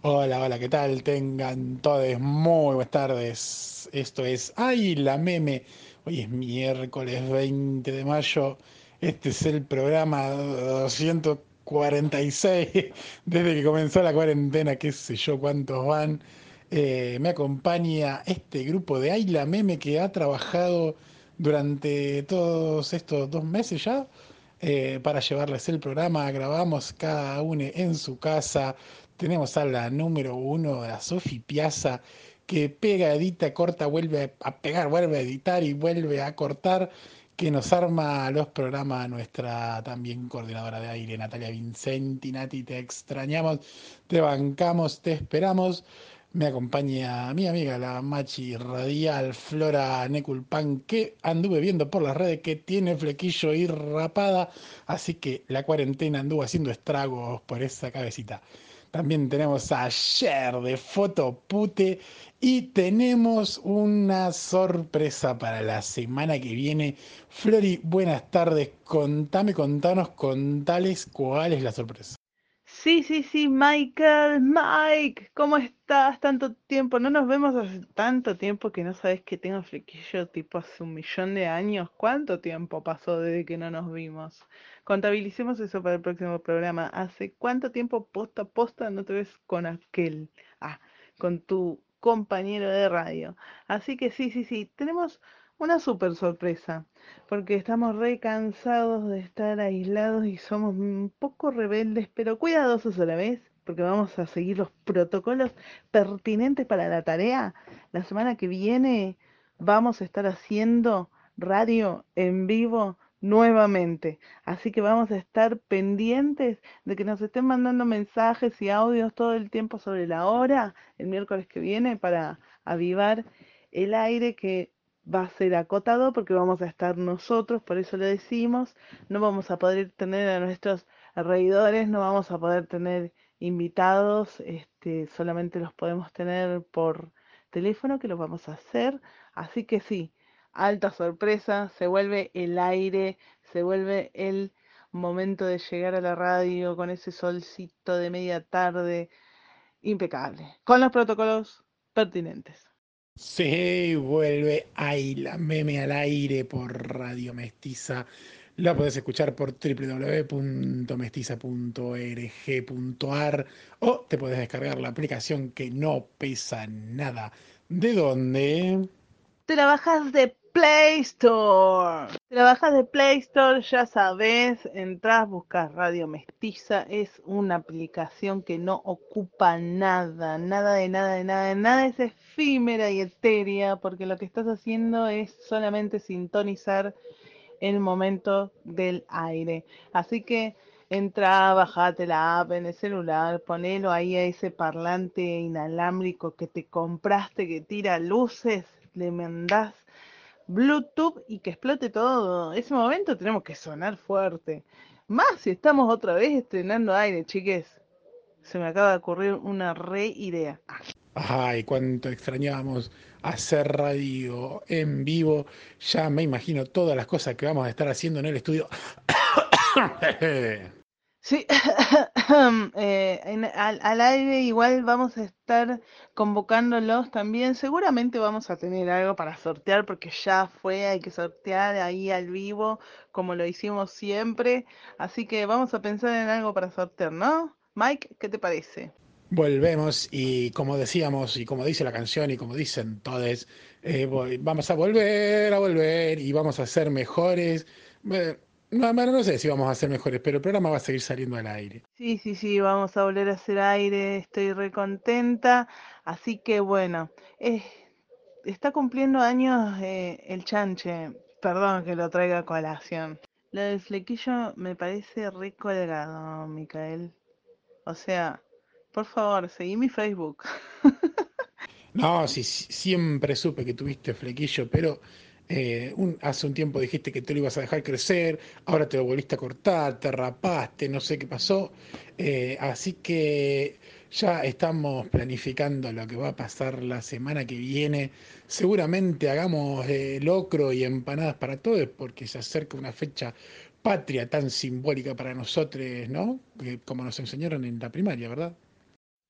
Hola, hola, ¿qué tal? Tengan todos muy buenas tardes. Esto es ¡Ay, la meme! Hoy es miércoles 20 de mayo. Este es el programa 246 desde que comenzó la cuarentena, qué sé yo cuántos van. Me acompaña este grupo de ¡Ay, la meme! Que ha trabajado durante todos estos 2 meses ya para llevarles el programa. Grabamos cada uno en su casa. Tenemos a la número uno, a Sofi Piazza, que pega, edita, corta, vuelve a pegar, vuelve a editar y vuelve a cortar, que nos arma los programas nuestra también coordinadora de aire, Natalia Vincenti. Nati, te extrañamos, te bancamos, te esperamos. Me acompaña mi amiga, la Machi Radial, Flora Neculpan, que anduve viendo por las redes que tiene flequillo y rapada, así que la cuarentena anduvo haciendo estragos por esa cabecita. También tenemos a Cher de Fotopute y tenemos una sorpresa para la semana que viene. Flori, buenas tardes. Contanos, contales cuál es la sorpresa. Sí, sí, sí, Michael, Mike, ¿cómo estás? Tanto tiempo, no nos vemos hace tanto tiempo que no sabes que tengo flequillo tipo hace 1 millón de años. ¿Cuánto tiempo pasó desde que no nos vimos? Contabilicemos eso para el próximo programa. ¿Hace cuánto tiempo posta a posta no te ves con aquel? Ah, con tu compañero de radio. Así que sí, sí, sí, tenemos una super sorpresa porque estamos re cansados de estar aislados y somos un poco rebeldes, pero cuidadosos a la vez, porque vamos a seguir los protocolos pertinentes para la tarea. La semana que viene vamos a estar haciendo radio en vivo nuevamente, así que vamos a estar pendientes de que nos estén mandando mensajes y audios todo el tiempo sobre la hora, el miércoles que viene, para avivar el aire que va a ser acotado porque vamos a estar nosotros, por eso le decimos, no vamos a poder tener a nuestros reidores, no vamos a poder tener invitados, solamente los podemos tener por teléfono, que lo vamos a hacer, así que sí, alta sorpresa, se vuelve el aire, se vuelve el momento de llegar a la radio con ese solcito de media tarde, impecable, con los protocolos pertinentes. Sí, vuelve ahí la meme al aire por Radio Mestiza. La podés escuchar por www.mestiza.org.ar o te podés descargar la aplicación que no pesa nada. ¿De dónde? Te la bajas de Play Store. Te la bajas de Play Store, ya sabes, entras, buscas Radio Mestiza, es una aplicación que no ocupa nada, nada de nada de nada de nada, es efímera y etérea, porque lo que estás haciendo es solamente sintonizar el momento del aire. Así que entra, bajate la app en el celular, ponelo ahí a ese parlante inalámbrico que te compraste que tira luces, le mandás Bluetooth y que explote todo. Ese momento tenemos que sonar fuerte. Más si estamos otra vez estrenando aire, chiques. Se me acaba de ocurrir una re idea. Ay, cuánto extrañábamos hacer radio en vivo. Ya me imagino todas las cosas que vamos a estar haciendo en el estudio. Sí, al aire igual vamos a estar convocándolos también. Seguramente vamos a tener algo para sortear porque ya fue, hay que sortear ahí al vivo como lo hicimos siempre. Así que vamos a pensar en algo para sortear, ¿no? Mike, ¿qué te parece? Volvemos y como decíamos y como dice la canción y como dicen todos, vamos a volver y vamos a ser mejores. No, bueno, no sé si vamos a ser mejores, pero el programa va a seguir saliendo al aire. Sí, sí, sí, vamos a volver a hacer aire, estoy re contenta. Así que bueno, eh, está cumpliendo años el chanche, perdón que lo traiga a colación. Lo del flequillo me parece re colgado, Micael. O sea, por favor, seguí mi Facebook. No, sí, siempre supe que tuviste flequillo, pero hace un tiempo dijiste que te lo ibas a dejar crecer, ahora te lo volviste a cortar, te rapaste, no sé qué pasó. Así que ya estamos planificando lo que va a pasar la semana que viene. Seguramente hagamos locro y empanadas para todos, porque se acerca una fecha patria tan simbólica para nosotros, ¿no? Como nos enseñaron en la primaria, ¿verdad?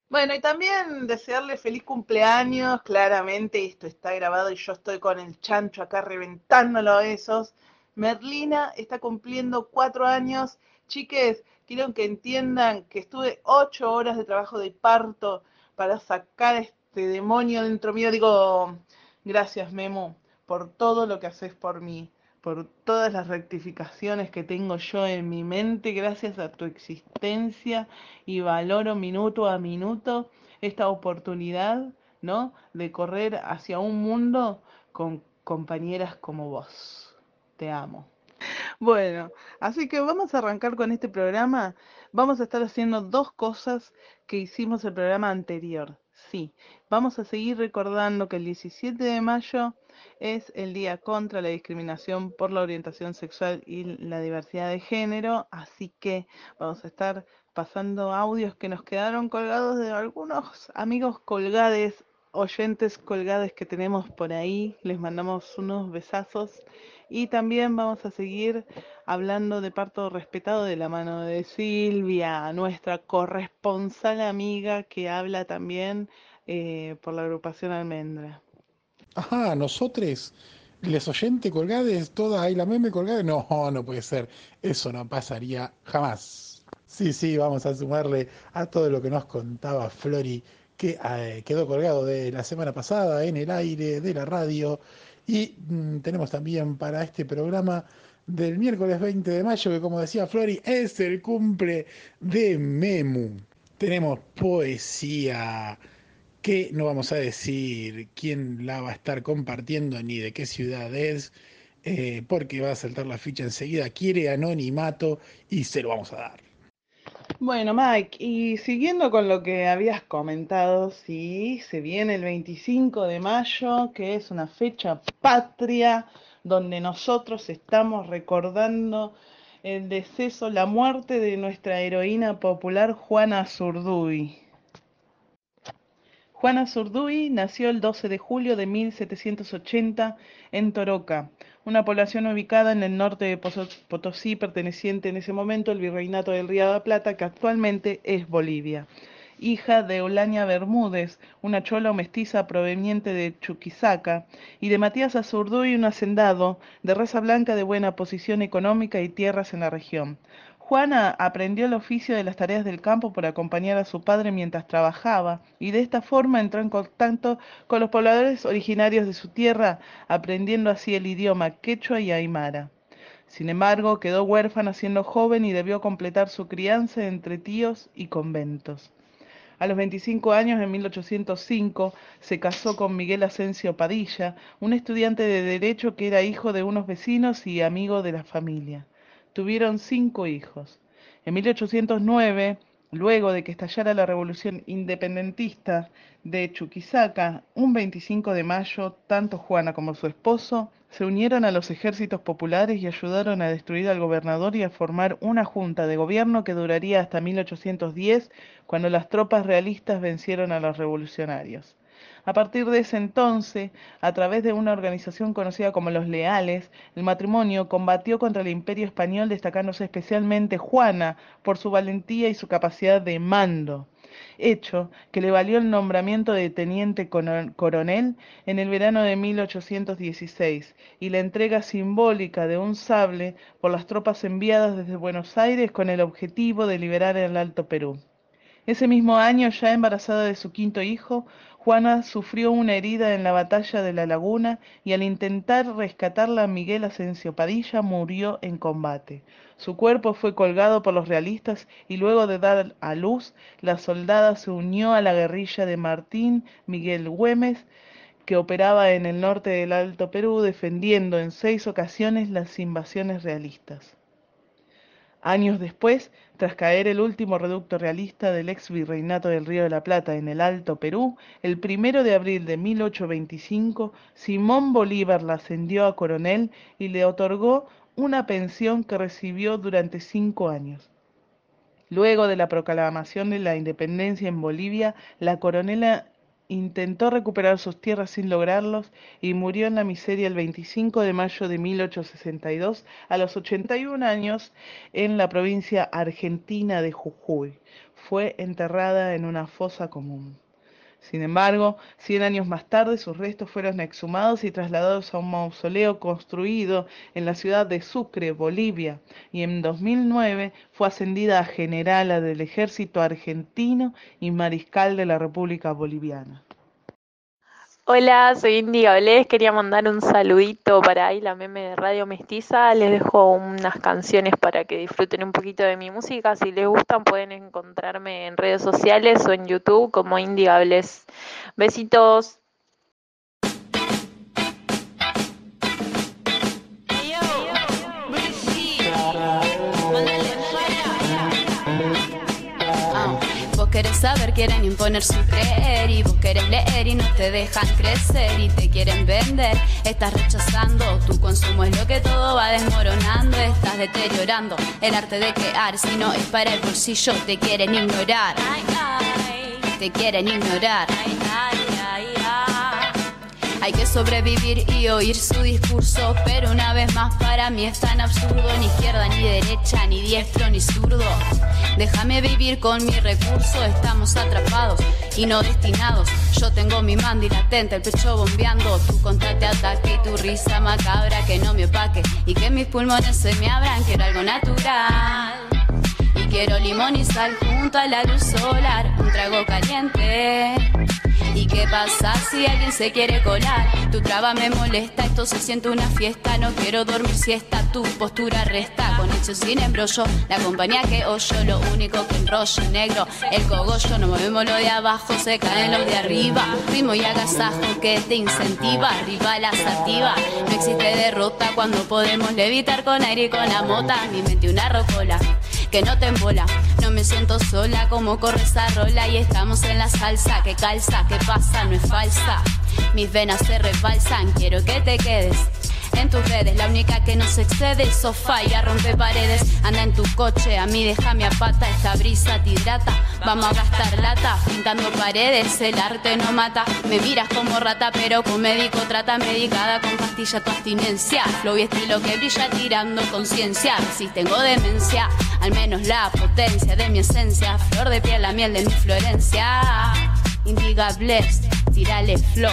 Bueno, y también desearle feliz cumpleaños. Claramente esto está grabado y yo estoy con el chancho acá reventándolo a besos. Merlina está cumpliendo 4 años. Chiques, quiero que entiendan que estuve 8 horas de trabajo de parto para sacar este demonio dentro mío. Digo, gracias, Memo, por todo lo que haces por mí, por todas las rectificaciones que tengo yo en mi mente, gracias a tu existencia, y valoro minuto a minuto esta oportunidad, ¿no? De correr hacia un mundo con compañeras como vos. Te amo. Bueno, así que vamos a arrancar con este programa. Vamos a estar haciendo dos cosas que hicimos el programa anterior. Sí, vamos a seguir recordando que el 17 de mayo es el Día contra la Discriminación por la Orientación Sexual y la Diversidad de Género, así que vamos a estar pasando audios que nos quedaron colgados de algunos amigos colgades, oyentes colgades que tenemos por ahí. Les mandamos unos besazos y también vamos a seguir hablando de parto respetado de la mano de Silvia, nuestra corresponsal amiga que habla también por la agrupación Almendra. Ajá, nosotros, les oyentes colgades, todas ahí la meme colgades. No, no puede ser. Eso no pasaría jamás. Sí, sí, vamos a sumarle a todo lo que nos contaba Flori, que quedó colgado de la semana pasada en el aire de la radio. Y tenemos también para este programa del miércoles 20 de mayo, que como decía Flori, es el cumple de Memu. Tenemos poesía que no vamos a decir quién la va a estar compartiendo ni de qué ciudad es, porque va a saltar la ficha enseguida. Quiere anonimato y se lo vamos a dar. Bueno, Mike, y siguiendo con lo que habías comentado, sí, se viene el 25 de mayo, que es una fecha patria, donde nosotros estamos recordando el deceso, la muerte de nuestra heroína popular Juana Zurduy. Juana Zurduy nació el 12 de julio de 1780 en Toroca, una población ubicada en el norte de Potosí, perteneciente en ese momento al Virreinato del Río de la Plata, que actualmente es Bolivia. Hija de Eulalia Bermúdez, una chola o mestiza proveniente de Chuquisaca, y de Matías Azurduy, un hacendado de raza blanca de buena posición económica y tierras en la región. Juana aprendió el oficio de las tareas del campo por acompañar a su padre mientras trabajaba y de esta forma entró en contacto con los pobladores originarios de su tierra, aprendiendo así el idioma quechua y aymara. Sin embargo, quedó huérfana siendo joven y debió completar su crianza entre tíos y conventos. A los 25 años, en 1805, se casó con Miguel Asensio Padilla, un estudiante de Derecho que era hijo de unos vecinos y amigo de la familia. Tuvieron 5 hijos. En 1809, luego de que estallara la revolución independentista de Chuquisaca, un 25 de mayo, tanto Juana como su esposo se unieron a los ejércitos populares y ayudaron a destruir al gobernador y a formar una junta de gobierno que duraría hasta 1810, cuando las tropas realistas vencieron a los revolucionarios. A partir de ese entonces, a través de una organización conocida como los Leales, el matrimonio combatió contra el Imperio Español, destacándose especialmente Juana por su valentía y su capacidad de mando, hecho que le valió el nombramiento de teniente coronel en el verano de 1816 y la entrega simbólica de un sable por las tropas enviadas desde Buenos Aires con el objetivo de liberar el Alto Perú. Ese mismo año, ya embarazada de su quinto hijo, Juana sufrió una herida en la batalla de La Laguna y al intentar rescatarla, Miguel Asensio Padilla murió en combate. Su cuerpo fue colgado por los realistas y luego de dar a luz, la soldada se unió a la guerrilla de Martín Miguel Güemes, que operaba en el norte del Alto Perú, defendiendo en 6 ocasiones las invasiones realistas. Años después, tras caer el último reducto realista del ex virreinato del Río de la Plata en el Alto Perú, el 1 de abril de 1825, Simón Bolívar la ascendió a coronel y le otorgó una pensión que recibió durante 5 años. Luego de la proclamación de la independencia en Bolivia, la coronela intentó recuperar sus tierras sin lograrlos y murió en la miseria el 25 de mayo de 1862 a los 81 años en la provincia argentina de Jujuy. Fue enterrada en una fosa común. Sin embargo, 100 años más tarde sus restos fueron exhumados y trasladados a un mausoleo construido en la ciudad de Sucre, Bolivia, y en 2009 fue ascendida a generala del ejército argentino y mariscal de la República Boliviana. Hola, soy Indy Gablés, quería mandar un saludito para ahí la meme de Radio Mestiza. Les dejo unas canciones para que disfruten un poquito de mi música. Si les gustan pueden encontrarme en redes sociales o en YouTube como Indy Gablés. Besitos. Vos querés saber, quieren imponer su creer, y vos querés leer y no te dejan crecer y te quieren vender. Estás rechazando, tu consumo es lo que todo va desmoronando. Estás deteriorando el arte de crear, si no es para el bolsillo te quieren ignorar. Te quieren ignorar. Hay que sobrevivir y oír su discurso, pero una vez más para mí es tan absurdo. Ni izquierda, ni derecha, ni diestro, ni zurdo. Déjame vivir con mi recurso, estamos atrapados y no destinados. Yo tengo mi mandi latente, el pecho bombeando. Tu contate ataque y tu risa macabra que no me opaque y que mis pulmones se me abran. Quiero algo natural y quiero limón y sal junto a la luz solar. Un trago caliente. ¿Y qué pasa si alguien se quiere colar? Tu traba me molesta, esto se siente una fiesta. No quiero dormir siesta, tu postura resta. Con hecho sin embrollo, la compañía que oyo. Lo único que enrollo negro, el cogollo. No movemos lo de abajo, se caen los de arriba. Ritmo y agasajo que te incentiva. Arriba la sativa, no existe derrota cuando podemos levitar con aire y con la mota. Mi mente una rocola que no te embola. No me siento sola como corre esa rola. Y estamos en la salsa que calza, que pasa, no es falsa. Mis venas se rebalsan, quiero que te quedes en tus redes, la única que no se excede. El sofá ya rompe paredes. Anda en tu coche, a mí déjame a pata. Esta brisa te hidrata, vamos a gastar lata. Pintando paredes, el arte no mata. Me miras como rata, pero con médico trata. Medicada con pastilla tu abstinencia. Flow y estilo que brilla tirando conciencia. Si tengo demencia, al menos la potencia de mi esencia. Flor de piel, la miel de mi Florencia. Indiga bless, tírale flow.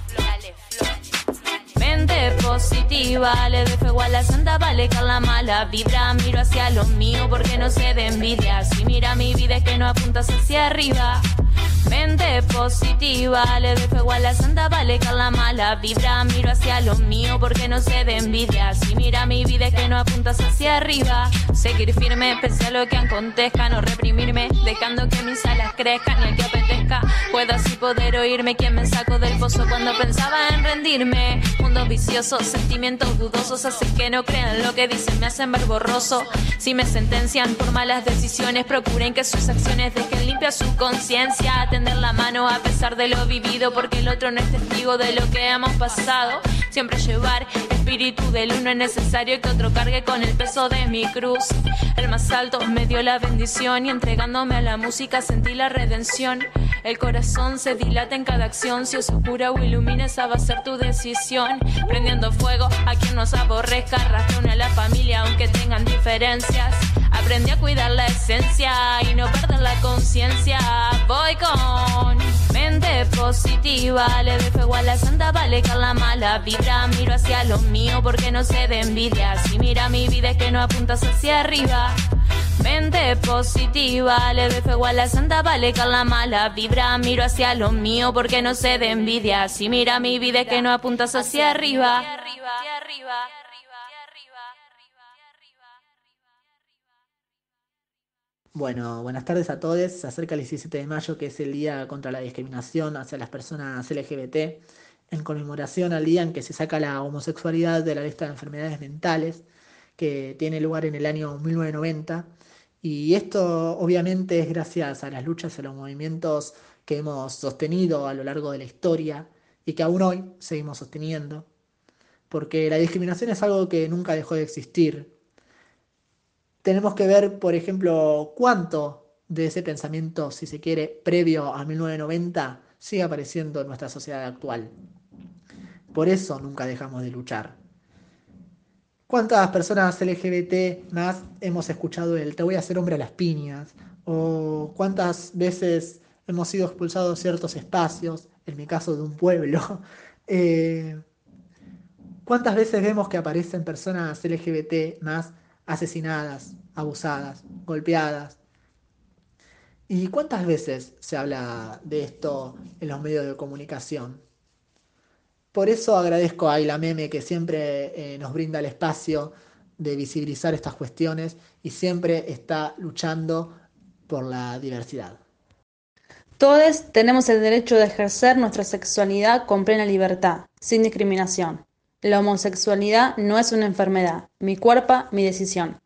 Mente positiva, le doy fuego a la santa para alejar la mala vibra. Miro hacia lo mío porque no sé de envidia. Si mira mi vida es que no apuntas hacia arriba. Mente positiva, le doy fuego a la santa para alejar la mala vibra. Miro hacia lo mío porque no sé de envidia. Si mira mi vida es que no apuntas hacia arriba. Seguir firme pese a lo que acontezca. No reprimirme, dejando que mis alas crezcan. Y el que apetezca, puedo así poder oírme. Quien me sacó del pozo cuando pensaba en rendirme. Mundos viciosos, sentimientos dudosos hacen que no crean lo que dicen, me hacen ver borroso. Si me sentencian por malas decisiones, procuren que sus acciones dejen limpia su conciencia. Tender la mano a pesar de lo vivido, porque el otro no es testigo de lo que hemos pasado. Siempre llevar espíritu del uno, es necesario que otro cargue con el peso de mi cruz. El más alto me dio la bendición y entregándome a la música sentí la redención. El corazón se dilata en cada acción, si oscura o ilumina esa va a ser tu decisión. Prendiendo fuego a quien nos aborrezca, arrastrón a la familia aunque tengan diferencias. Aprendí a cuidar la esencia y no perder la conciencia. Voy con mente positiva, le doy fuego a la santa para alejar la mala vibra. Miro hacia lo mío porque no sé de envidia. Si mira mi vida es que no apuntas hacia arriba. Mente positiva, le doy fuego a la santa para alejar la mala vibra. Miro hacia lo mío porque no sé de envidia. Si mira mi vida es que no apuntas hacia arriba. Bueno, buenas tardes a todos. Se acerca el 17 de mayo, que es el Día contra la Discriminación hacia las personas LGBT, en conmemoración al día en que se saca la homosexualidad de la lista de enfermedades mentales, que tiene lugar en el año 1990. Y esto obviamente es gracias a las luchas y a los movimientos que hemos sostenido a lo largo de la historia y que aún hoy seguimos sosteniendo, porque la discriminación es algo que nunca dejó de existir. Tenemos que ver, por ejemplo, cuánto de ese pensamiento, si se quiere, previo a 1990 sigue apareciendo en nuestra sociedad actual. Por eso nunca dejamos de luchar. ¿Cuántas personas LGBT más hemos escuchado el "te voy a hacer hombre a las piñas"? ¿O cuántas veces hemos sido expulsados de ciertos espacios, en mi caso de un pueblo? Eh, ¿Cuántas veces vemos que aparecen personas LGBT más asesinadas, abusadas, golpeadas? ¿Y cuántas veces se habla de esto en los medios de comunicación? Por eso agradezco a Ayla Meme, que siempre nos brinda el espacio de visibilizar estas cuestiones y siempre está luchando por la diversidad. Todos tenemos el derecho de ejercer nuestra sexualidad con plena libertad, sin discriminación. La homosexualidad no es una enfermedad. Mi cuerpo, mi decisión.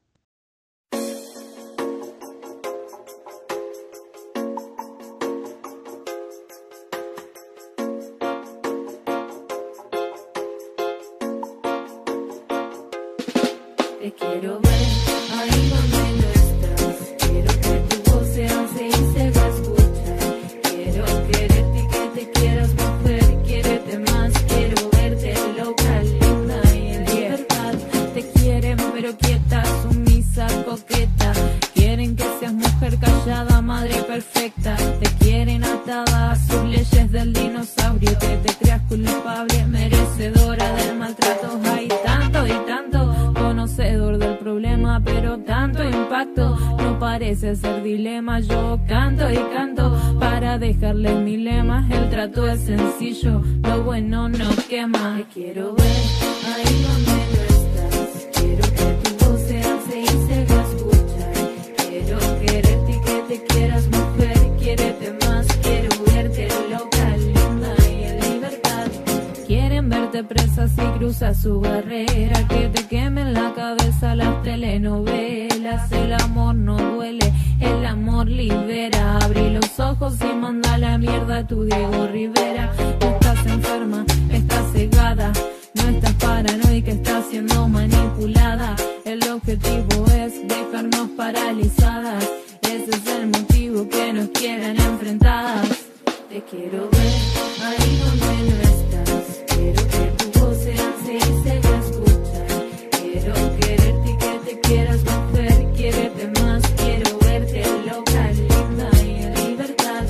Te quiero ver ahí donde no estás. Quiero que tu voz se alce y se haga escuchar. Quiero quererte y que te quieras, mujer. Quiérete más. Quiero verte loca, linda y en libertad. Te quieren pero quieta, sumisa, coqueta. Quieren que seas mujer callada, madre perfecta. Te quieren atada a sus leyes del dinosaurio. Que te creas culpable, merecedora del maltrato. Hay tanto y tanto conocedor del problema, pero tanto impacto no parece ser dilema. Yo canto y canto para dejarles mi lema. El trato es sencillo, lo bueno no quema. Te quiero ver ahí donde no estás. Quiero que tu voz se alce y se haga escuchar. Quiero quererte y que te quieras, mujer. Quiérete más. Quiero verte loca, linda y en libertad. Quieren verte presa si cruzas su barrera. Que te quemen la cabeza las telenovelas. El amor no duele, el amor libera. Abrí los ojos y manda a la mierda a tu Diego Rivera. No estás enferma, estás cegada. No estás paranoica, estás siendo manipulada. El objetivo es dejarnos paralizadas. Ese es el motivo que nos quieren enfrentadas. Te quiero ver ahí donde no estás. Quiero que tu voz se alce y se haga escuchar. Quiero quererte y que te quieras, mujer. Quiérete más. Quiero verte loca, linda y en libertad.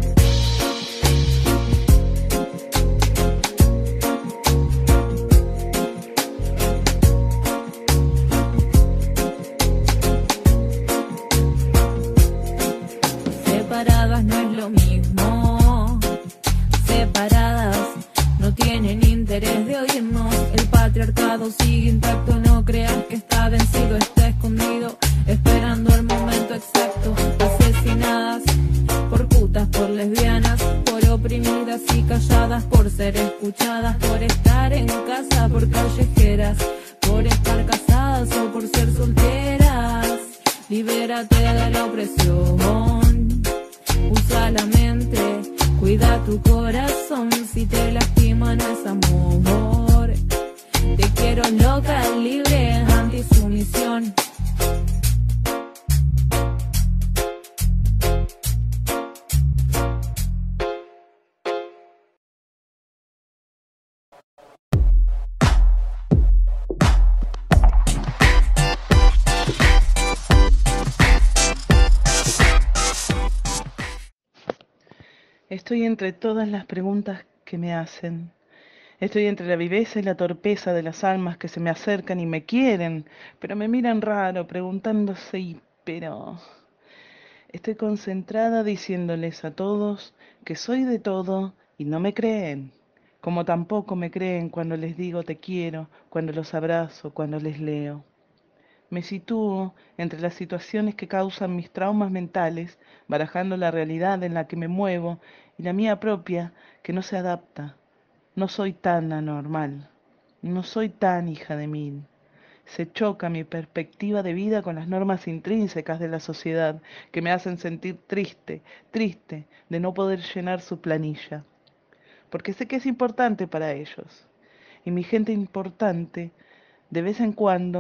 Separadas no es lo mismo. Separadas no tienen interés de oírnos. El patriarcado sigue intacto. No creas que está vencido, está escondido, esperando el momento exacto. Asesinadas por putas, por lesbianas, por oprimidas y calladas, por ser escuchadas, por estar en casa, por callejeras, por estar casadas o por ser solteras. Libérate de la opresión. Usa la mente, cuida tu corazón. Si te lastima no es amor. Te quiero loca, libre, antisumisión. Estoy entre todas las preguntas que me hacen. Estoy entre la viveza y la torpeza de las almas que se me acercan y me quieren, pero me miran raro, preguntándose pero... Estoy concentrada diciéndoles a todos que soy de todo y no me creen, como tampoco me creen cuando les digo te quiero, cuando los abrazo, cuando les leo. Me sitúo entre las situaciones que causan mis traumas mentales, barajando la realidad en la que me muevo y la mía propia que no se adapta. No soy tan anormal, no soy tan hija de mil. Se choca mi perspectiva de vida con las normas intrínsecas de la sociedad que me hacen sentir triste de no poder llenar su planilla. Porque sé que es importante para ellos. Y mi gente importante, de vez en cuando,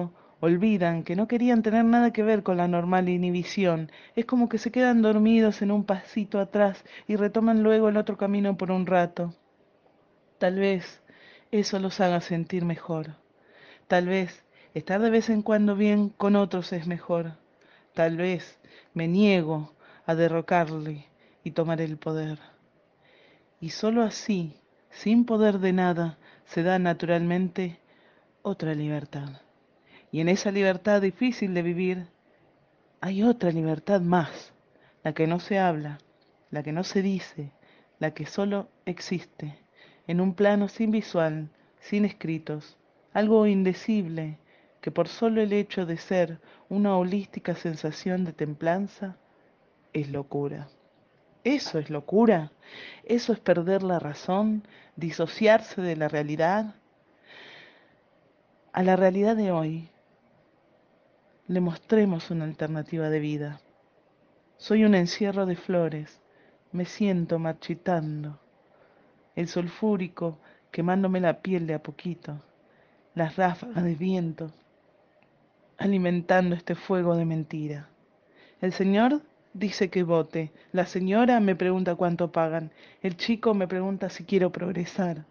Olvidan que no querían tener nada que ver con la normal inhibición. Es como que se quedan dormidos en un pasito atrás y retoman luego el otro camino por un rato. Tal vez eso los haga sentir mejor. Tal vez estar de vez en cuando bien con otros es mejor. Tal vez me niego a derrocarle y tomar el poder. Y sólo así, sin poder de nada, se da naturalmente otra libertad. Y en esa libertad difícil de vivir, hay otra libertad más, la que no se habla, la que no se dice, la que solo existe, en un plano sin visual, sin escritos, algo indecible, que por solo el hecho de ser una holística sensación de templanza, es locura. Eso es locura, eso es perder la razón, disociarse de la realidad. A la realidad de hoy, le mostremos una alternativa de vida. Soy un encierro de flores, me siento marchitando, el sulfúrico quemándome la piel de a poquito, las ráfagas de viento alimentando este fuego de mentira. El señor dice que vote, la señora me pregunta cuánto pagan, el chico me pregunta si quiero progresar.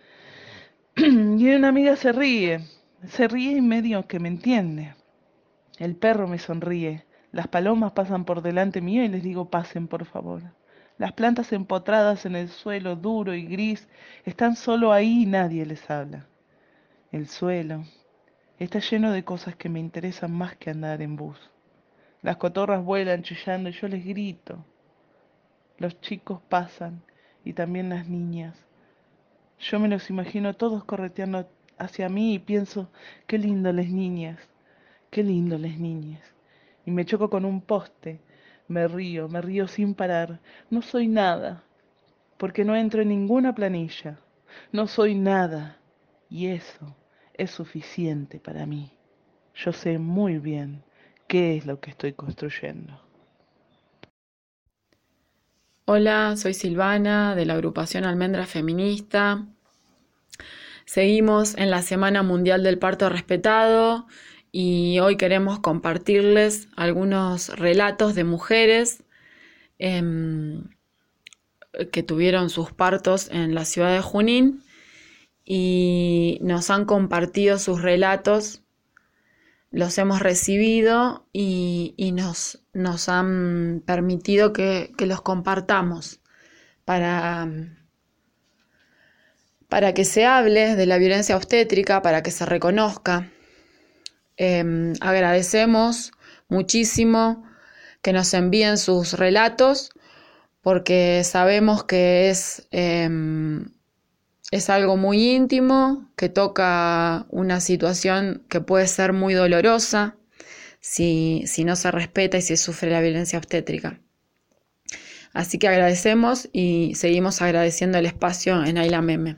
Y una amiga se ríe y medio que me entiende. El perro me sonríe, las palomas pasan por delante mío y les digo pasen por favor. Las plantas empotradas en el suelo duro y gris están solo ahí y nadie les habla. El suelo está lleno de cosas que me interesan más que andar en bus. Las cotorras vuelan chillando y yo les grito. Los chicos pasan y también las niñas. Yo me los imagino todos correteando hacia mí y pienso, qué lindo las niñas, qué lindo las niñas. Y me choco con un poste, me río sin parar. No soy nada, porque no entro en ninguna planilla. No soy nada, y eso es suficiente para mí. Yo sé muy bien qué es lo que estoy construyendo. Hola, soy Silvana de la agrupación Almendra Feminista. Seguimos en la Semana Mundial del Parto Respetado y hoy queremos compartirles algunos relatos de mujeres que tuvieron sus partos en la ciudad de Junín y nos han compartido sus relatos. Los hemos recibido y nos han permitido que los compartamos para que se hable de la violencia obstétrica, para que se reconozca. Agradecemos muchísimo que nos envíen sus relatos porque sabemos que es algo muy íntimo, que toca una situación que puede ser muy dolorosa si no se respeta y si sufre la violencia obstétrica. Así que agradecemos y seguimos agradeciendo el espacio en Ayla Meme.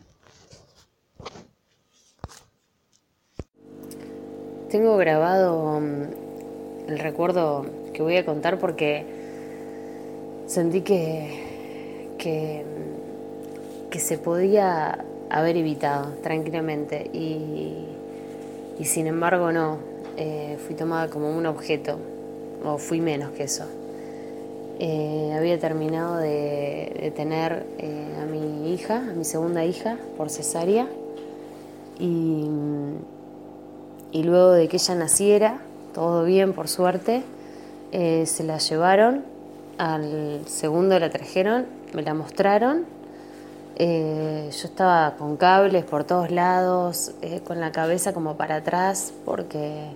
Tengo grabado el recuerdo que voy a contar porque sentí que se podía haber evitado tranquilamente y sin embargo no, fui tomada como un objeto, o fui menos que eso. Había terminado de tener a mi hija, a mi segunda hija, por cesárea y luego de que ella naciera, todo bien por suerte, se la llevaron, al segundo la trajeron, me la mostraron. Yo estaba con cables por todos lados, con la cabeza como para atrás porque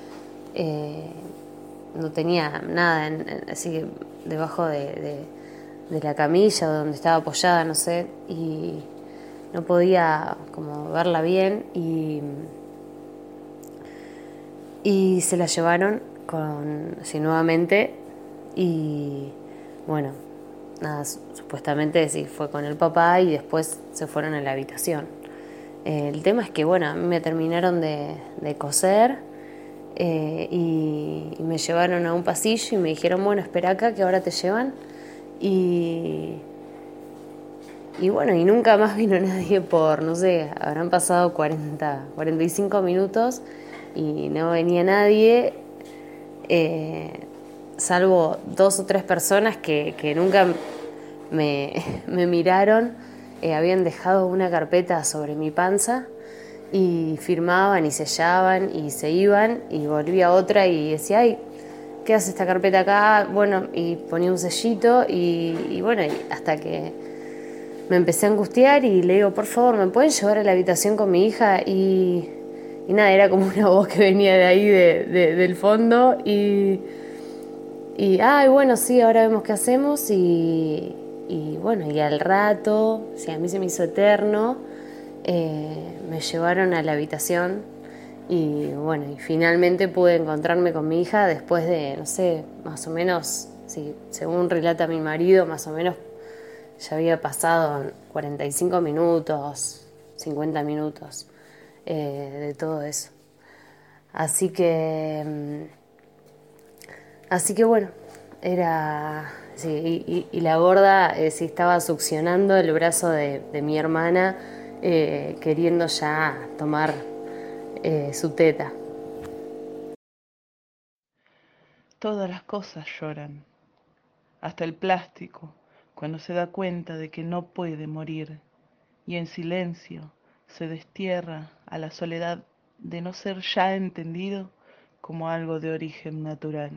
no tenía nada así que debajo de la camilla donde estaba apoyada, no sé, y no podía como verla bien y se la llevaron así nuevamente y bueno, nada, supuestamente sí fue con el papá y después se fueron a la habitación. El tema es que bueno, a mí me terminaron de coser y me llevaron a un pasillo y me dijeron, bueno, espera acá que ahora te llevan y bueno, y nunca más vino nadie por, no sé, habrán pasado 45 minutos y no venía nadie, salvo 2 o 3 personas que nunca me miraron. Habían dejado una carpeta sobre mi panza y firmaban y sellaban y se iban, y volvía otra y decía, ay, ¿qué hace esta carpeta acá? Bueno, y ponía un sellito y bueno, y hasta que me empecé a angustiar y le digo, por favor, ¿me pueden llevar a la habitación con mi hija? Y nada, era como una voz que venía de ahí, del fondo, y ay, bueno, sí, ahora vemos qué hacemos, y bueno, y al rato, sí, a mí se me hizo eterno, me llevaron a la habitación, y bueno, y finalmente pude encontrarme con mi hija después de, no sé, más o menos, sí, según relata mi marido, más o menos ya había pasado 45 minutos, 50 minutos de todo eso. Así que bueno, era... Sí, y la gorda sí estaba succionando el brazo de mi hermana, queriendo ya tomar su teta. Todas las cosas lloran, hasta el plástico, cuando se da cuenta de que no puede morir, y en silencio se destierra a la soledad de no ser ya entendido como algo de origen natural.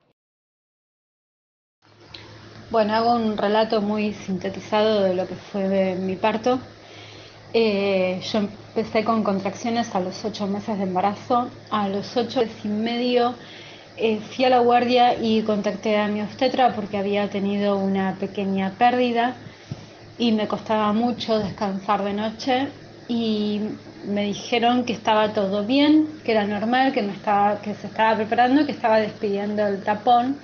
Bueno, hago un relato muy sintetizado de lo que fue mi parto. Yo empecé con contracciones a los 8 meses de embarazo. A los 8 meses y medio fui a la guardia y contacté a mi obstetra porque había tenido una pequeña pérdida y me costaba mucho descansar de noche, y me dijeron que estaba todo bien, que era normal, que se estaba preparando, que estaba despidiendo el tapón.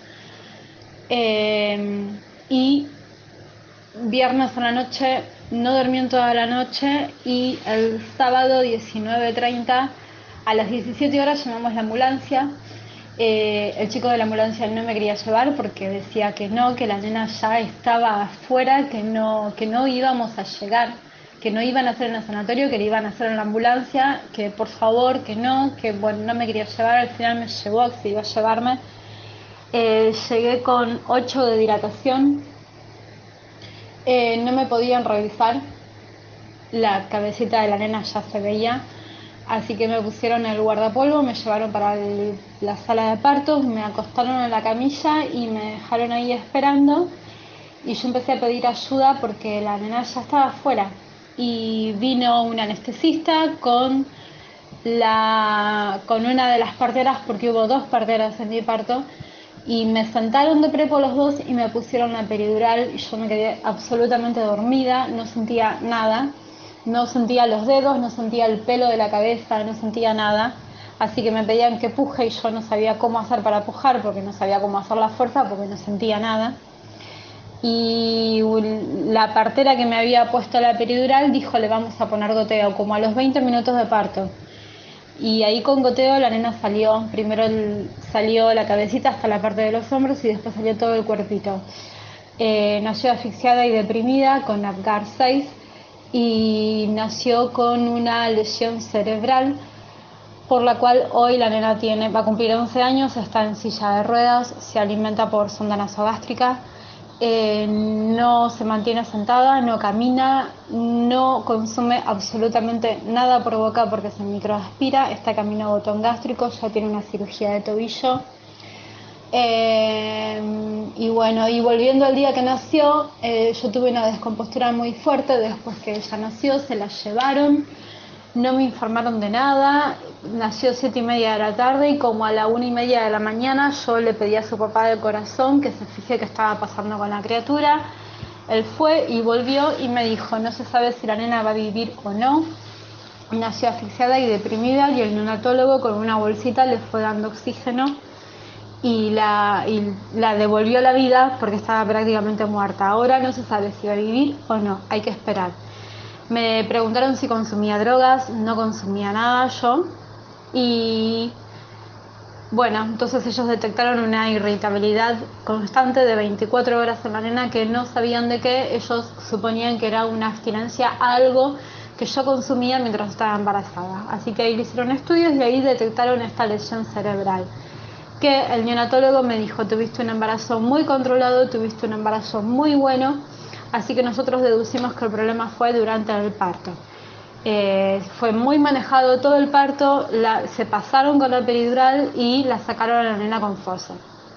Y viernes a la noche no dormí en toda la noche, y el sábado 19:30 a las 17 horas llamamos la ambulancia. El chico de la ambulancia no me quería llevar porque decía que no, que la nena ya estaba afuera, que no íbamos a llegar, que no iban a hacer en el sanatorio, que le iban a hacer en la ambulancia, que por favor, que no, que bueno, no me quería llevar. Al final me llevó, accedió a llevarme. Llegué con 8 de dilatación, no me podían revisar, la cabecita de la nena ya se veía, así que me pusieron el guardapolvo, me llevaron para la sala de partos, me acostaron en la camilla y me dejaron ahí esperando, y yo empecé a pedir ayuda porque la nena ya estaba afuera, y vino un anestesista con una de las parteras, porque hubo 2 parteras en mi parto, y me sentaron de prepo los 2 y me pusieron la peridural, y yo me quedé absolutamente dormida, no sentía nada, no sentía los dedos, no sentía el pelo de la cabeza, no sentía nada, así que me pedían que puje y yo no sabía cómo hacer para pujar porque no sabía cómo hacer la fuerza porque no sentía nada. Y la partera que me había puesto la peridural dijo, le vamos a poner goteo, como a los 20 minutos de parto. Y ahí con goteo la nena salió, primero salió la cabecita hasta la parte de los hombros y después salió todo el cuerpito. Nació asfixiada y deprimida con Apgar 6 y nació con una lesión cerebral, por la cual hoy la nena va a cumplir 11 años, está en silla de ruedas, se alimenta por sonda nasogástrica, no se mantiene sentada, no camina, no consume absolutamente nada por boca porque se microaspira, está camino a botón gástrico, ya tiene una cirugía de tobillo. Y bueno, y volviendo al día que nació, yo tuve una descompostura muy fuerte después que ella nació, se la llevaron, no me informaron de nada, nació 7:30 de la tarde y como a la 1:30 de la mañana yo le pedí a su papá del corazón que se fije qué estaba pasando con la criatura. Él fue y volvió y me dijo, no se sabe si la nena va a vivir o no, nació asfixiada y deprimida, y el neonatólogo con una bolsita le fue dando oxígeno y la devolvió a la vida porque estaba prácticamente muerta. Ahora no se sabe si va a vivir o no, hay que esperar. Me preguntaron si consumía drogas, no consumía nada yo, y bueno, entonces ellos detectaron una irritabilidad constante de 24 horas en la nena que no sabían de qué. Ellos suponían que era una abstinencia a algo que yo consumía mientras estaba embarazada. Así que ahí le hicieron estudios y ahí detectaron esta lesión cerebral, que el neonatólogo me dijo: tuviste un embarazo muy controlado, tuviste un embarazo muy bueno. Así que nosotros deducimos que el problema fue durante el parto. Fue muy manejado todo el parto, se pasaron con la peridural y la sacaron a la nena con fosa.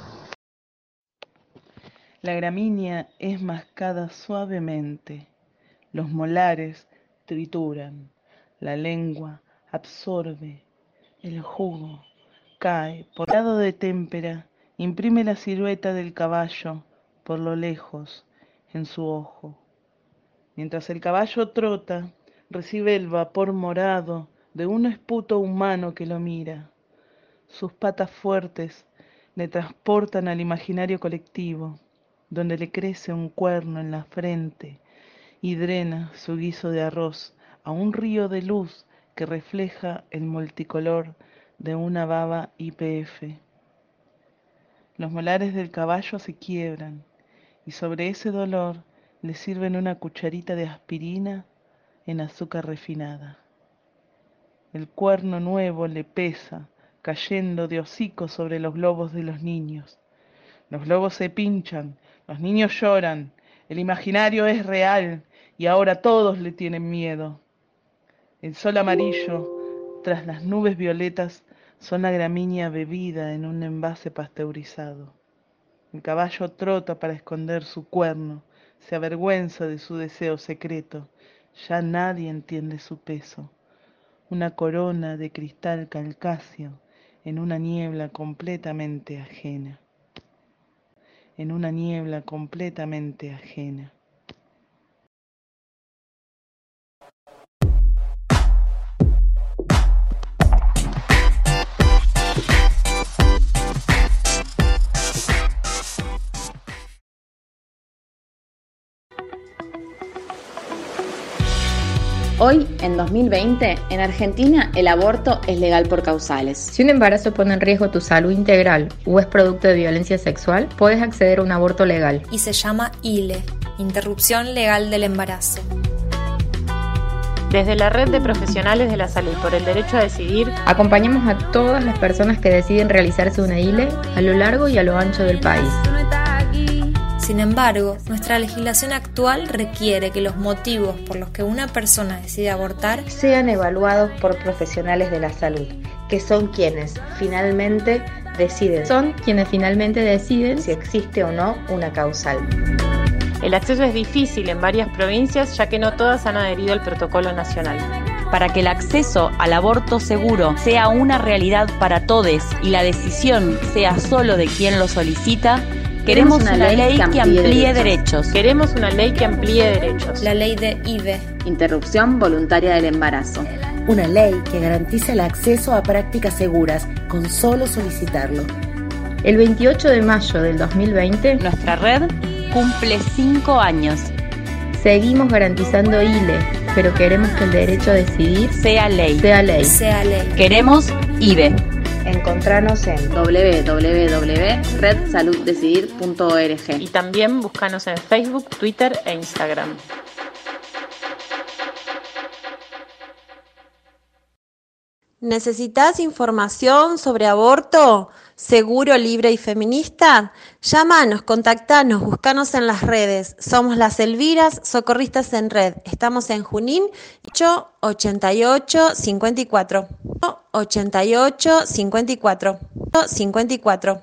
La gramínea es mascada suavemente, los molares trituran, la lengua absorbe, el jugo cae por el lado de témpera, imprime la silueta del caballo por lo lejos en su ojo. Mientras el caballo trota, recibe el vapor morado de un esputo humano que lo mira. Sus patas fuertes le transportan al imaginario colectivo, donde le crece un cuerno en la frente y drena su guiso de arroz a un río de luz que refleja el multicolor de una baba YPF. Los molares del caballo se quiebran y sobre ese dolor le sirven una cucharita de aspirina en azúcar refinada. El cuerno nuevo le pesa, cayendo de hocico sobre los globos de los niños. Los globos se pinchan, los niños lloran, el imaginario es real y ahora todos le tienen miedo. El sol amarillo, tras las nubes violetas, son la gramínea bebida en un envase pasteurizado. El caballo trota para esconder su cuerno, se avergüenza de su deseo secreto. Ya nadie entiende su peso. Una corona de cristal calcáceo en una niebla completamente ajena. En una niebla completamente ajena. Hoy, en 2020, en Argentina el aborto es legal por causales. Si un embarazo pone en riesgo tu salud integral o es producto de violencia sexual, puedes acceder a un aborto legal. Y se llama ILE, Interrupción Legal del Embarazo. Desde la Red de Profesionales de la Salud por el Derecho a Decidir, acompañamos a todas las personas que deciden realizarse una ILE a lo largo y a lo ancho del país. Sin embargo, nuestra legislación actual requiere que los motivos por los que una persona decide abortar sean evaluados por profesionales de la salud, que son quienes finalmente deciden. Son quienes finalmente deciden si existe o no una causal. El acceso es difícil en varias provincias, ya que no todas han adherido al protocolo nacional. Para que el acceso al aborto seguro sea una realidad para todos y la decisión sea solo de quien lo solicita, queremos una ley que amplíe derechos. Queremos una ley que amplíe derechos. La ley de IVE. Interrupción voluntaria del embarazo. Una ley que garantice el acceso a prácticas seguras con solo solicitarlo. El 28 de mayo del 2020, nuestra red cumple 5 años. Seguimos garantizando ILE, pero queremos que el derecho a decidir sea ley. Sea ley. Queremos IVE. Encontranos en www.redsaluddecidir.org y también búscanos en Facebook, Twitter e Instagram. ¿Necesitas información sobre aborto seguro, libre y feminista? Llámanos, contactanos, buscanos en las redes. Somos las Elviras, socorristas en red. Estamos en Junín, 88 54. 88 54. 54.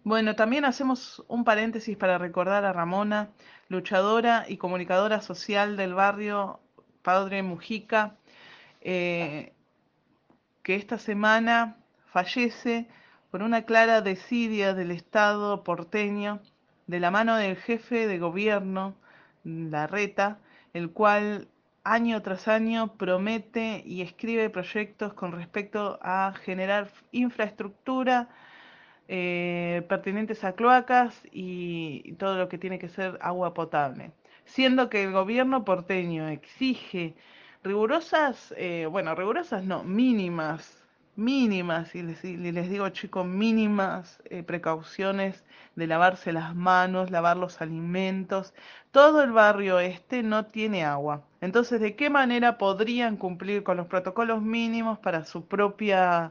Bueno, también hacemos un paréntesis para recordar a Ramona, luchadora y comunicadora social del barrio Padre Mujica, eh, que esta semana fallece por una clara desidia del Estado porteño, de la mano del jefe de gobierno, Larreta, el cual año tras año promete y escribe proyectos con respecto a generar infraestructura pertinentes a cloacas y todo lo que tiene que ser agua potable. Siendo que el gobierno porteño exige rigurosas no, mínimas, y les digo chicos, mínimas precauciones de lavarse las manos, lavar los alimentos. Todo el barrio este no tiene agua. Entonces, ¿de qué manera podrían cumplir con los protocolos mínimos para su propia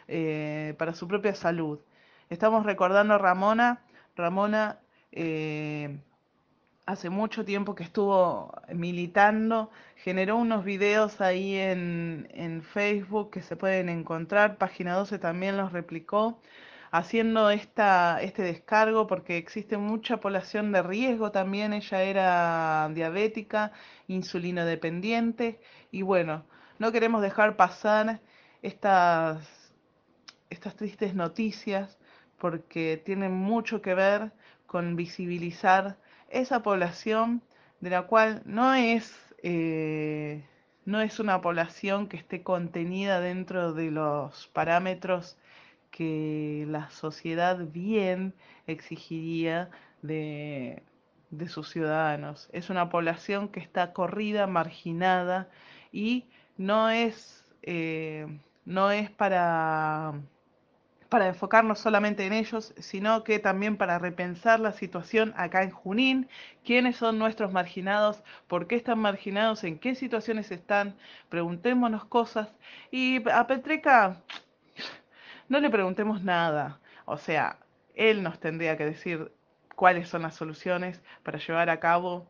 salud? Estamos recordando a Ramona. Ramona hace mucho tiempo que estuvo militando, generó unos videos ahí en Facebook que se pueden encontrar, Página 12 también los replicó, haciendo este descargo porque existe mucha población de riesgo también. Ella era diabética, insulino dependiente, y bueno, no queremos dejar pasar estas tristes noticias porque tienen mucho que ver con visibilizar esa población de la cual no es una población que esté contenida dentro de los parámetros que la sociedad bien exigiría de sus ciudadanos. Es una población que está corrida, marginada, y no es para enfocarnos solamente en ellos, sino que también para repensar la situación acá en Junín, quiénes son nuestros marginados, por qué están marginados, en qué situaciones están, preguntémonos cosas. Y a Petreca no le preguntemos nada, o sea, él nos tendría que decir cuáles son las soluciones para llevar a cabo,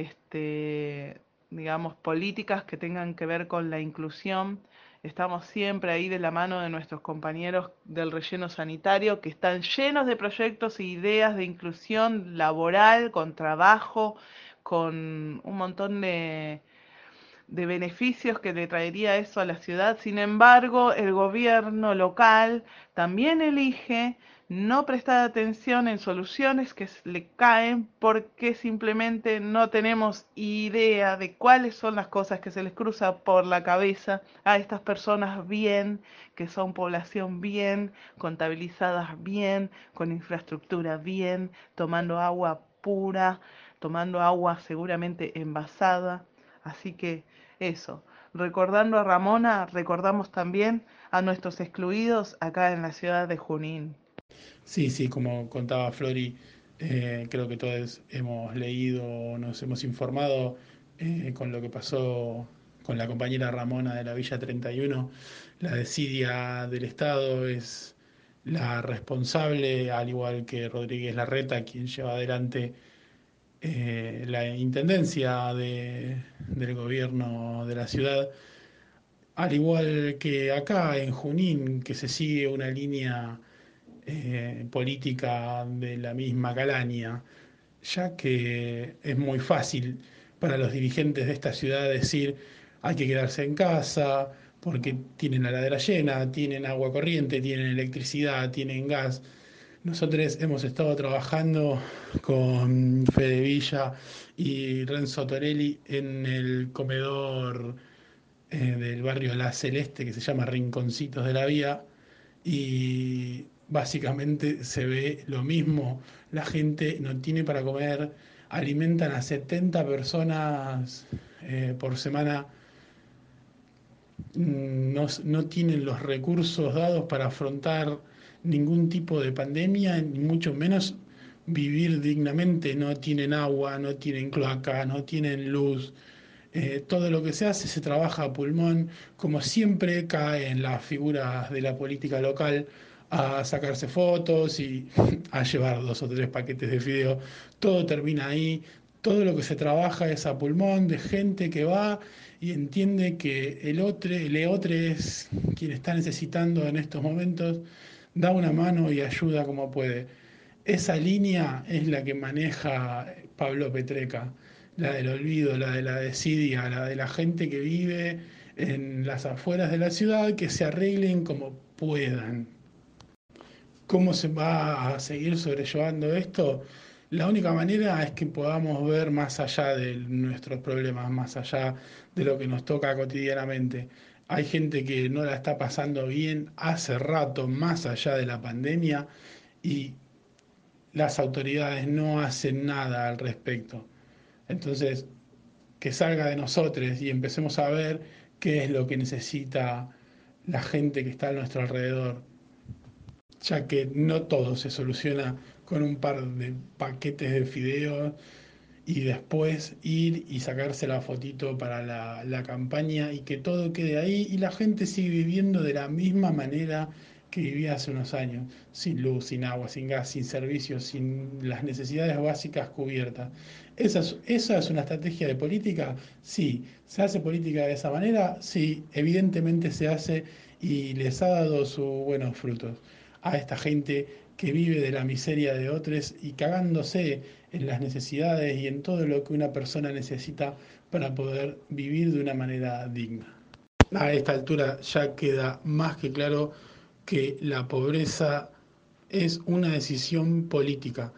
digamos, políticas que tengan que ver con la inclusión. Estamos siempre ahí de la mano de nuestros compañeros del relleno sanitario, que están llenos de proyectos e ideas de inclusión laboral, con trabajo, con un montón de beneficios que le traería eso a la ciudad. Sin embargo, el gobierno local también elige no prestar atención en soluciones que le caen porque simplemente no tenemos idea de cuáles son las cosas que se les cruza por la cabeza a estas personas bien, que son población bien, contabilizadas bien, con infraestructura bien, tomando agua pura, tomando agua seguramente envasada. Así que eso, recordando a Ramona, recordamos también a nuestros excluidos acá en la ciudad de Junín. Sí, como contaba Flori, creo que todos hemos leído, nos hemos informado con lo que pasó con la compañera Ramona de la Villa 31. La desidia del Estado es la responsable, al igual que Rodríguez Larreta, quien lleva adelante la intendencia del gobierno de la ciudad, al igual que acá en Junín, que se sigue una línea política de la misma calaña, ya que es muy fácil para los dirigentes de esta ciudad decir hay que quedarse en casa porque tienen la heladera llena, tienen agua corriente, tienen electricidad, tienen gas. Nosotros hemos estado trabajando con Fede Villa y Renzo Torelli en el comedor del barrio La Celeste, que se llama Rinconcitos de la Vía, y básicamente se ve lo mismo. La gente no tiene para comer, alimentan a 70 personas por semana, no tienen los recursos dados para afrontar ningún tipo de pandemia, ni mucho menos vivir dignamente. No tienen agua, no tienen cloaca, no tienen luz. Todo lo que se hace se trabaja a pulmón, como siempre cae en las figuras de la política local a sacarse fotos y a llevar 2 o 3 paquetes de fideo. Todo termina ahí. Todo lo que se trabaja es a pulmón, de gente que va y entiende que el otro es quien está necesitando en estos momentos, da una mano y ayuda como puede. Esa línea es la que maneja Pablo Petreca, la del olvido, la de la desidia, la de la gente que vive en las afueras de la ciudad, que se arreglen como puedan. ¿Cómo se va a seguir sobrellevando esto? La única manera es que podamos ver más allá de nuestros problemas, más allá de lo que nos toca cotidianamente. Hay gente que no la está pasando bien hace rato, más allá de la pandemia, y las autoridades no hacen nada al respecto. Entonces, que salga de nosotros y empecemos a ver qué es lo que necesita la gente que está a nuestro alrededor, ya que no todo se soluciona con un par de paquetes de fideos y después ir y sacarse la fotito para la campaña y que todo quede ahí y la gente sigue viviendo de la misma manera que vivía hace unos años, sin luz, sin agua, sin gas, sin servicios, sin las necesidades básicas cubiertas. ¿Esa es una estrategia de política? Sí. ¿Se hace política de esa manera? Sí, evidentemente se hace y les ha dado sus buenos frutos a esta gente que vive de la miseria de otros y cagándose en las necesidades y en todo lo que una persona necesita para poder vivir de una manera digna. A esta altura ya queda más que claro que la pobreza es una decisión política.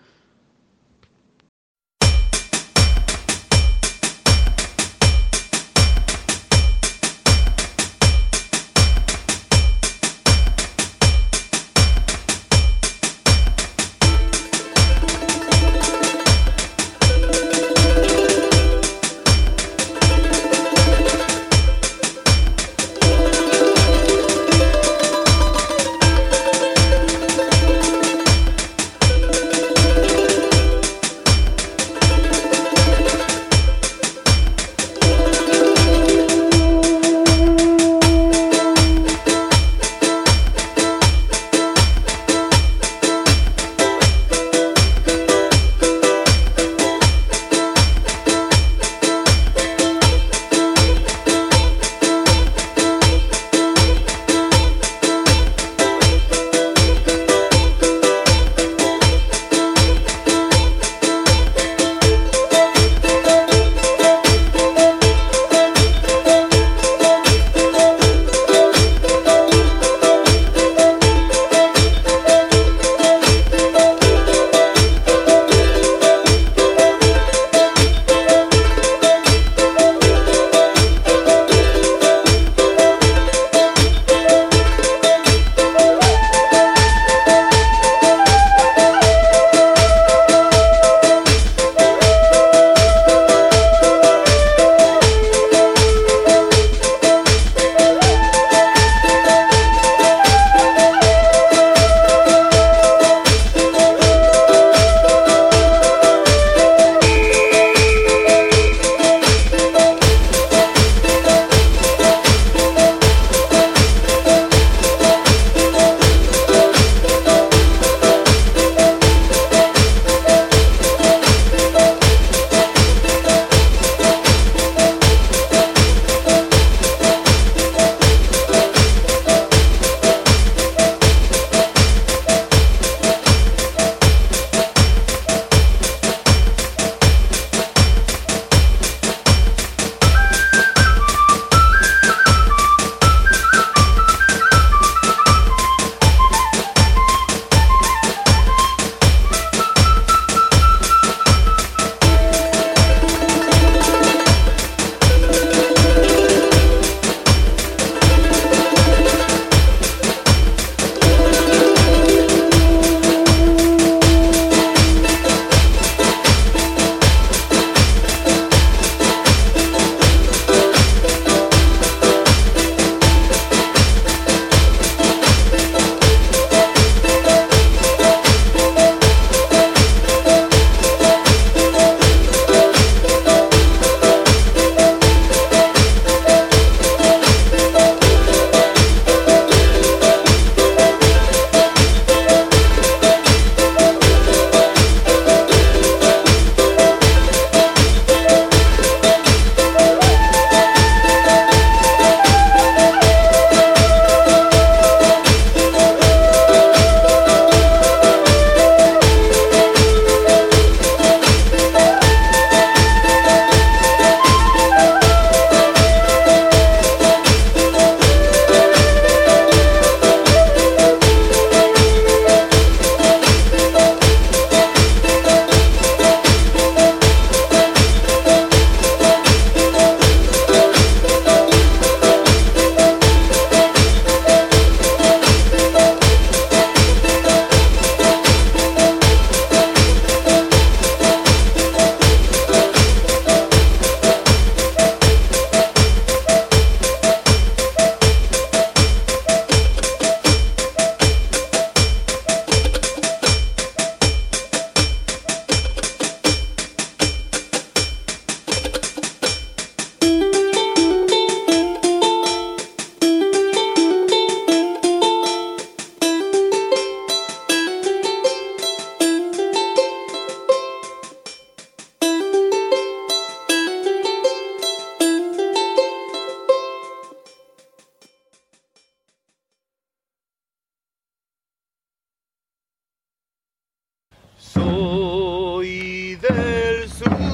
Soy del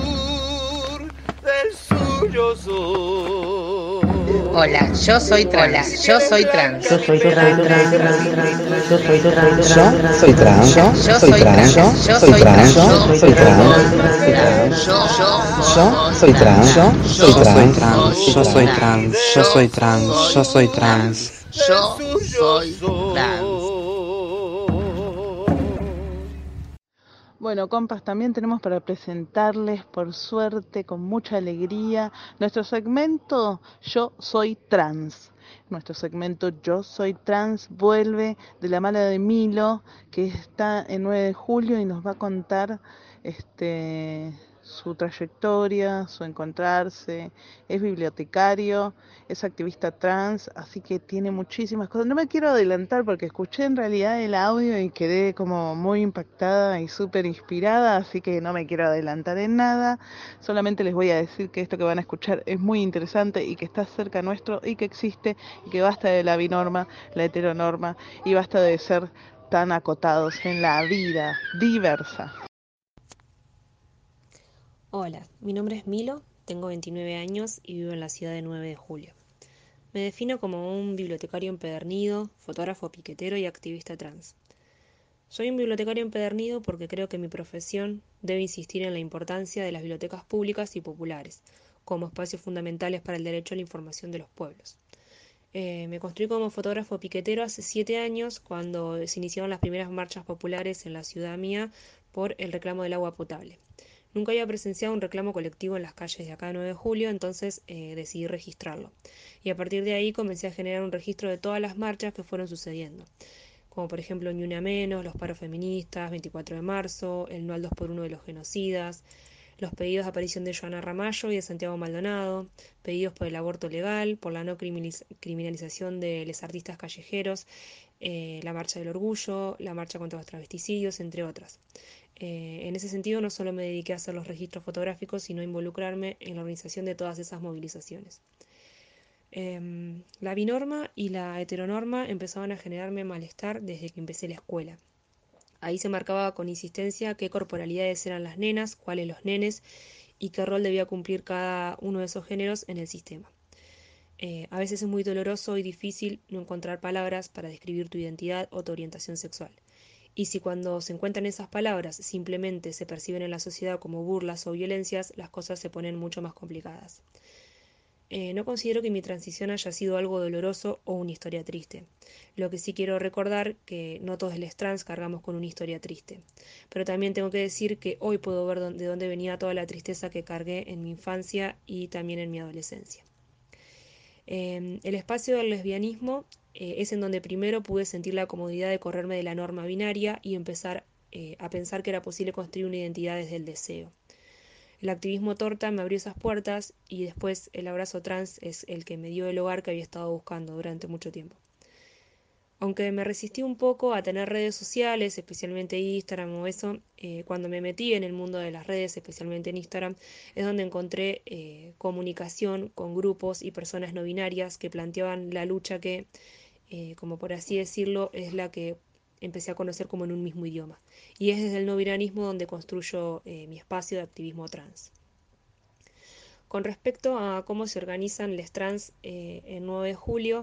sur yo soy. Hola, yo soy trans. Yo soy trans. Yo soy trans. Yo soy trans. Yo soy trans. Yo soy trans. Yo soy trans. Yo soy trans. Yo soy trans. Yo soy trans. Yo soy trans. Yo soy trans. Yo soy trans. Yo soy trans. Bueno, compas, también tenemos para presentarles, por suerte, con mucha alegría, nuestro segmento Yo Soy Trans. Nuestro segmento Yo Soy Trans vuelve de la mano de Milo, que está en 9 de julio y nos va a contar su trayectoria, su encontrarse. Es bibliotecario, es activista trans, así que tiene muchísimas cosas. No me quiero adelantar porque escuché en realidad el audio y quedé como muy impactada y súper inspirada, así que no me quiero adelantar en nada. Solamente les voy a decir que esto que van a escuchar es muy interesante y que está cerca nuestro y que existe, y que basta de la binorma, la heteronorma, y basta de ser tan acotados en la vida diversa. Hola, mi nombre es Milo, tengo 29 años y vivo en la ciudad de 9 de julio. Me defino como un bibliotecario empedernido, fotógrafo piquetero y activista trans. Soy un bibliotecario empedernido porque creo que mi profesión debe insistir en la importancia de las bibliotecas públicas y populares, como espacios fundamentales para el derecho a la información de los pueblos. Me construí como fotógrafo piquetero hace 7 años, cuando se iniciaron las primeras marchas populares en la ciudad mía por el reclamo del agua potable. Nunca había presenciado un reclamo colectivo en las calles de acá de 9 de julio, entonces decidí registrarlo. Y a partir de ahí comencé a generar un registro de todas las marchas que fueron sucediendo, como por ejemplo Ni Una Menos, los paros feministas, 24 de marzo, el no al 2x1 de los genocidas, los pedidos de aparición de Joana Ramallo y de Santiago Maldonado, pedidos por el aborto legal, por la no criminalización de los artistas callejeros, la marcha del orgullo, la marcha contra los travesticidios, entre otras. En ese sentido, no solo me dediqué a hacer los registros fotográficos, sino a involucrarme en la organización de todas esas movilizaciones. La binorma y la heteronorma empezaban a generarme malestar desde que empecé la escuela. Ahí se marcaba con insistencia qué corporalidades eran las nenas, cuáles los nenes y qué rol debía cumplir cada uno de esos géneros en el sistema. A veces es muy doloroso y difícil no encontrar palabras para describir tu identidad o tu orientación sexual. Y si cuando se encuentran esas palabras simplemente se perciben en la sociedad como burlas o violencias, las cosas se ponen mucho más complicadas. No considero que mi transición haya sido algo doloroso o una historia triste. Lo que sí quiero recordar que no todos los trans cargamos con una historia triste. Pero también tengo que decir que hoy puedo ver de dónde venía toda la tristeza que cargué en mi infancia y también en mi adolescencia. El espacio del lesbianismo es en donde primero pude sentir la comodidad de correrme de la norma binaria y empezar a pensar que era posible construir una identidad desde el deseo. El activismo torta me abrió esas puertas y después el abrazo trans es el que me dio el hogar que había estado buscando durante mucho tiempo. Aunque me resistí un poco a tener redes sociales, especialmente Instagram o eso, cuando me metí en el mundo de las redes, especialmente en Instagram, es donde encontré comunicación con grupos y personas no binarias que planteaban la lucha que, como por así decirlo, es la que empecé a conocer como en un mismo idioma. Y es desde el no binarismo donde construyo mi espacio de activismo trans. Con respecto a cómo se organizan les trans en 9 de julio,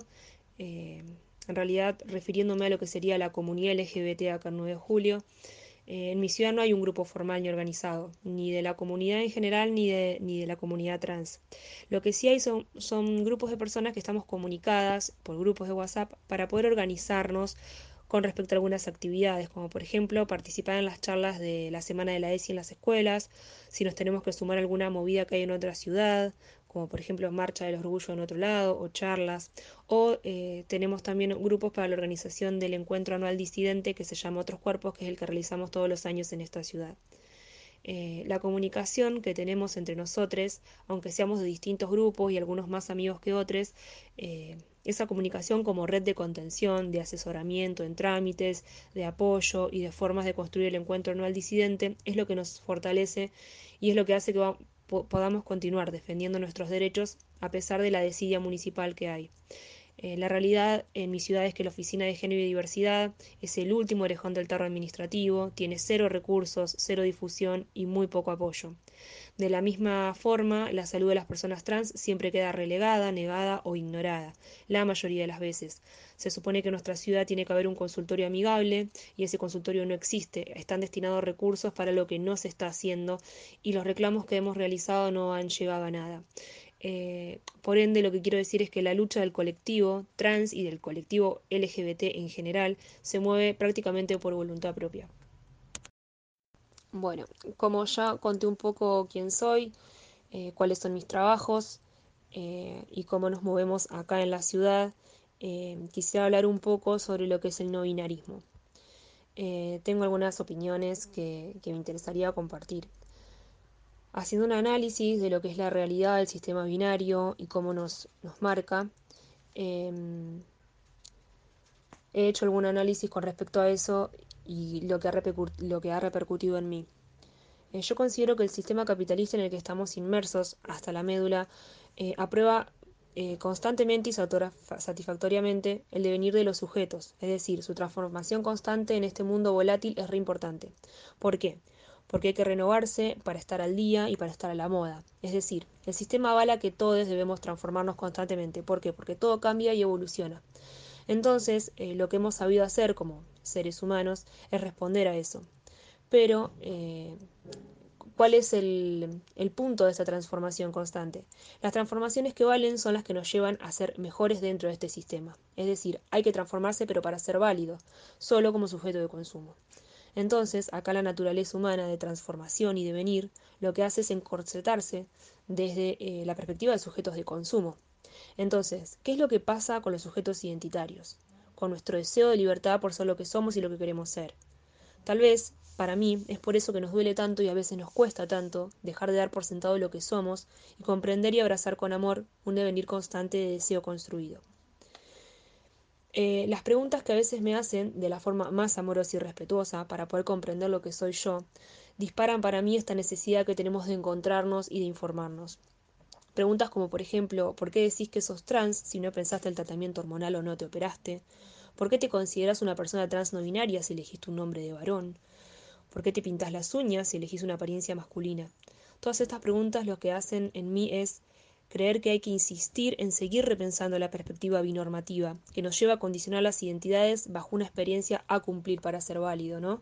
en realidad refiriéndome a lo que sería la comunidad LGBT acá en 9 de julio, en mi ciudad no hay un grupo formal ni organizado, ni de la comunidad en general ni de la comunidad trans. Lo que sí hay son grupos de personas que estamos comunicadas por grupos de WhatsApp para poder organizarnos con respecto a algunas actividades, como por ejemplo participar en las charlas de la Semana de la ESI en las escuelas, si nos tenemos que sumar a alguna movida que hay en otra ciudad, como por ejemplo Marcha del Orgullo en otro lado, o charlas, o tenemos también grupos para la organización del encuentro anual disidente que se llama Otros Cuerpos, que es el que realizamos todos los años en esta ciudad. La comunicación que tenemos entre nosotros, aunque seamos de distintos grupos y algunos más amigos que otros, esa comunicación como red de contención, de asesoramiento en trámites, de apoyo y de formas de construir el encuentro anual disidente es lo que nos fortalece y es lo que hace que podamos continuar defendiendo nuestros derechos a pesar de la desidia municipal que hay. La realidad en mi ciudad es que la Oficina de Género y Diversidad es el último orejón del tarro administrativo, tiene 0 recursos, 0 difusión y muy poco apoyo. De la misma forma, la salud de las personas trans siempre queda relegada, negada o ignorada, la mayoría de las veces. Se supone que en nuestra ciudad tiene que haber un consultorio amigable y ese consultorio no existe. Están destinados recursos para lo que no se está haciendo y los reclamos que hemos realizado no han llegado a nada. Por ende, lo que quiero decir es que la lucha del colectivo trans y del colectivo LGBT en general se mueve prácticamente por voluntad propia. Bueno, como ya conté un poco quién soy, cuáles son mis trabajos y cómo nos movemos acá en la ciudad, quisiera hablar un poco sobre lo que es el no binarismo. Tengo algunas opiniones que me interesaría compartir. Haciendo un análisis de lo que es la realidad del sistema binario y cómo nos marca, he hecho algún análisis con respecto a eso y lo que ha repercutido en mí. Yo considero que el sistema capitalista en el que estamos inmersos hasta la médula aprueba constantemente y satisfactoriamente el devenir de los sujetos, es decir, su transformación constante en este mundo volátil es re importante. ¿Por qué? Porque hay que renovarse para estar al día y para estar a la moda. Es decir, el sistema avala que todos debemos transformarnos constantemente. ¿Por qué? Porque todo cambia y evoluciona. Entonces, lo que hemos sabido hacer como seres humanos es responder a eso. Pero, ¿cuál es el punto de esta transformación constante? Las transformaciones que valen son las que nos llevan a ser mejores dentro de este sistema. Es decir, hay que transformarse pero para ser válido, solo como sujeto de consumo. Entonces, acá la naturaleza humana de transformación y devenir lo que hace es encorsetarse desde la perspectiva de sujetos de consumo. Entonces, ¿qué es lo que pasa con los sujetos identitarios? Con nuestro deseo de libertad por ser lo que somos y lo que queremos ser. Tal vez, para mí, es por eso que nos duele tanto y a veces nos cuesta tanto dejar de dar por sentado lo que somos y comprender y abrazar con amor un devenir constante de deseo construido. Las preguntas que a veces me hacen de la forma más amorosa y respetuosa para poder comprender lo que soy yo, disparan para mí esta necesidad que tenemos de encontrarnos y de informarnos. Preguntas como, por ejemplo, ¿por qué decís que sos trans si no pensaste el tratamiento hormonal o no te operaste? ¿Por qué te considerás una persona trans no binaria si elegiste un nombre de varón? ¿Por qué te pintás las uñas si elegís una apariencia masculina? Todas estas preguntas lo que hacen en mí es creer que hay que insistir en seguir repensando la perspectiva binormativa, que nos lleva a condicionar las identidades bajo una experiencia a cumplir para ser válido, ¿no?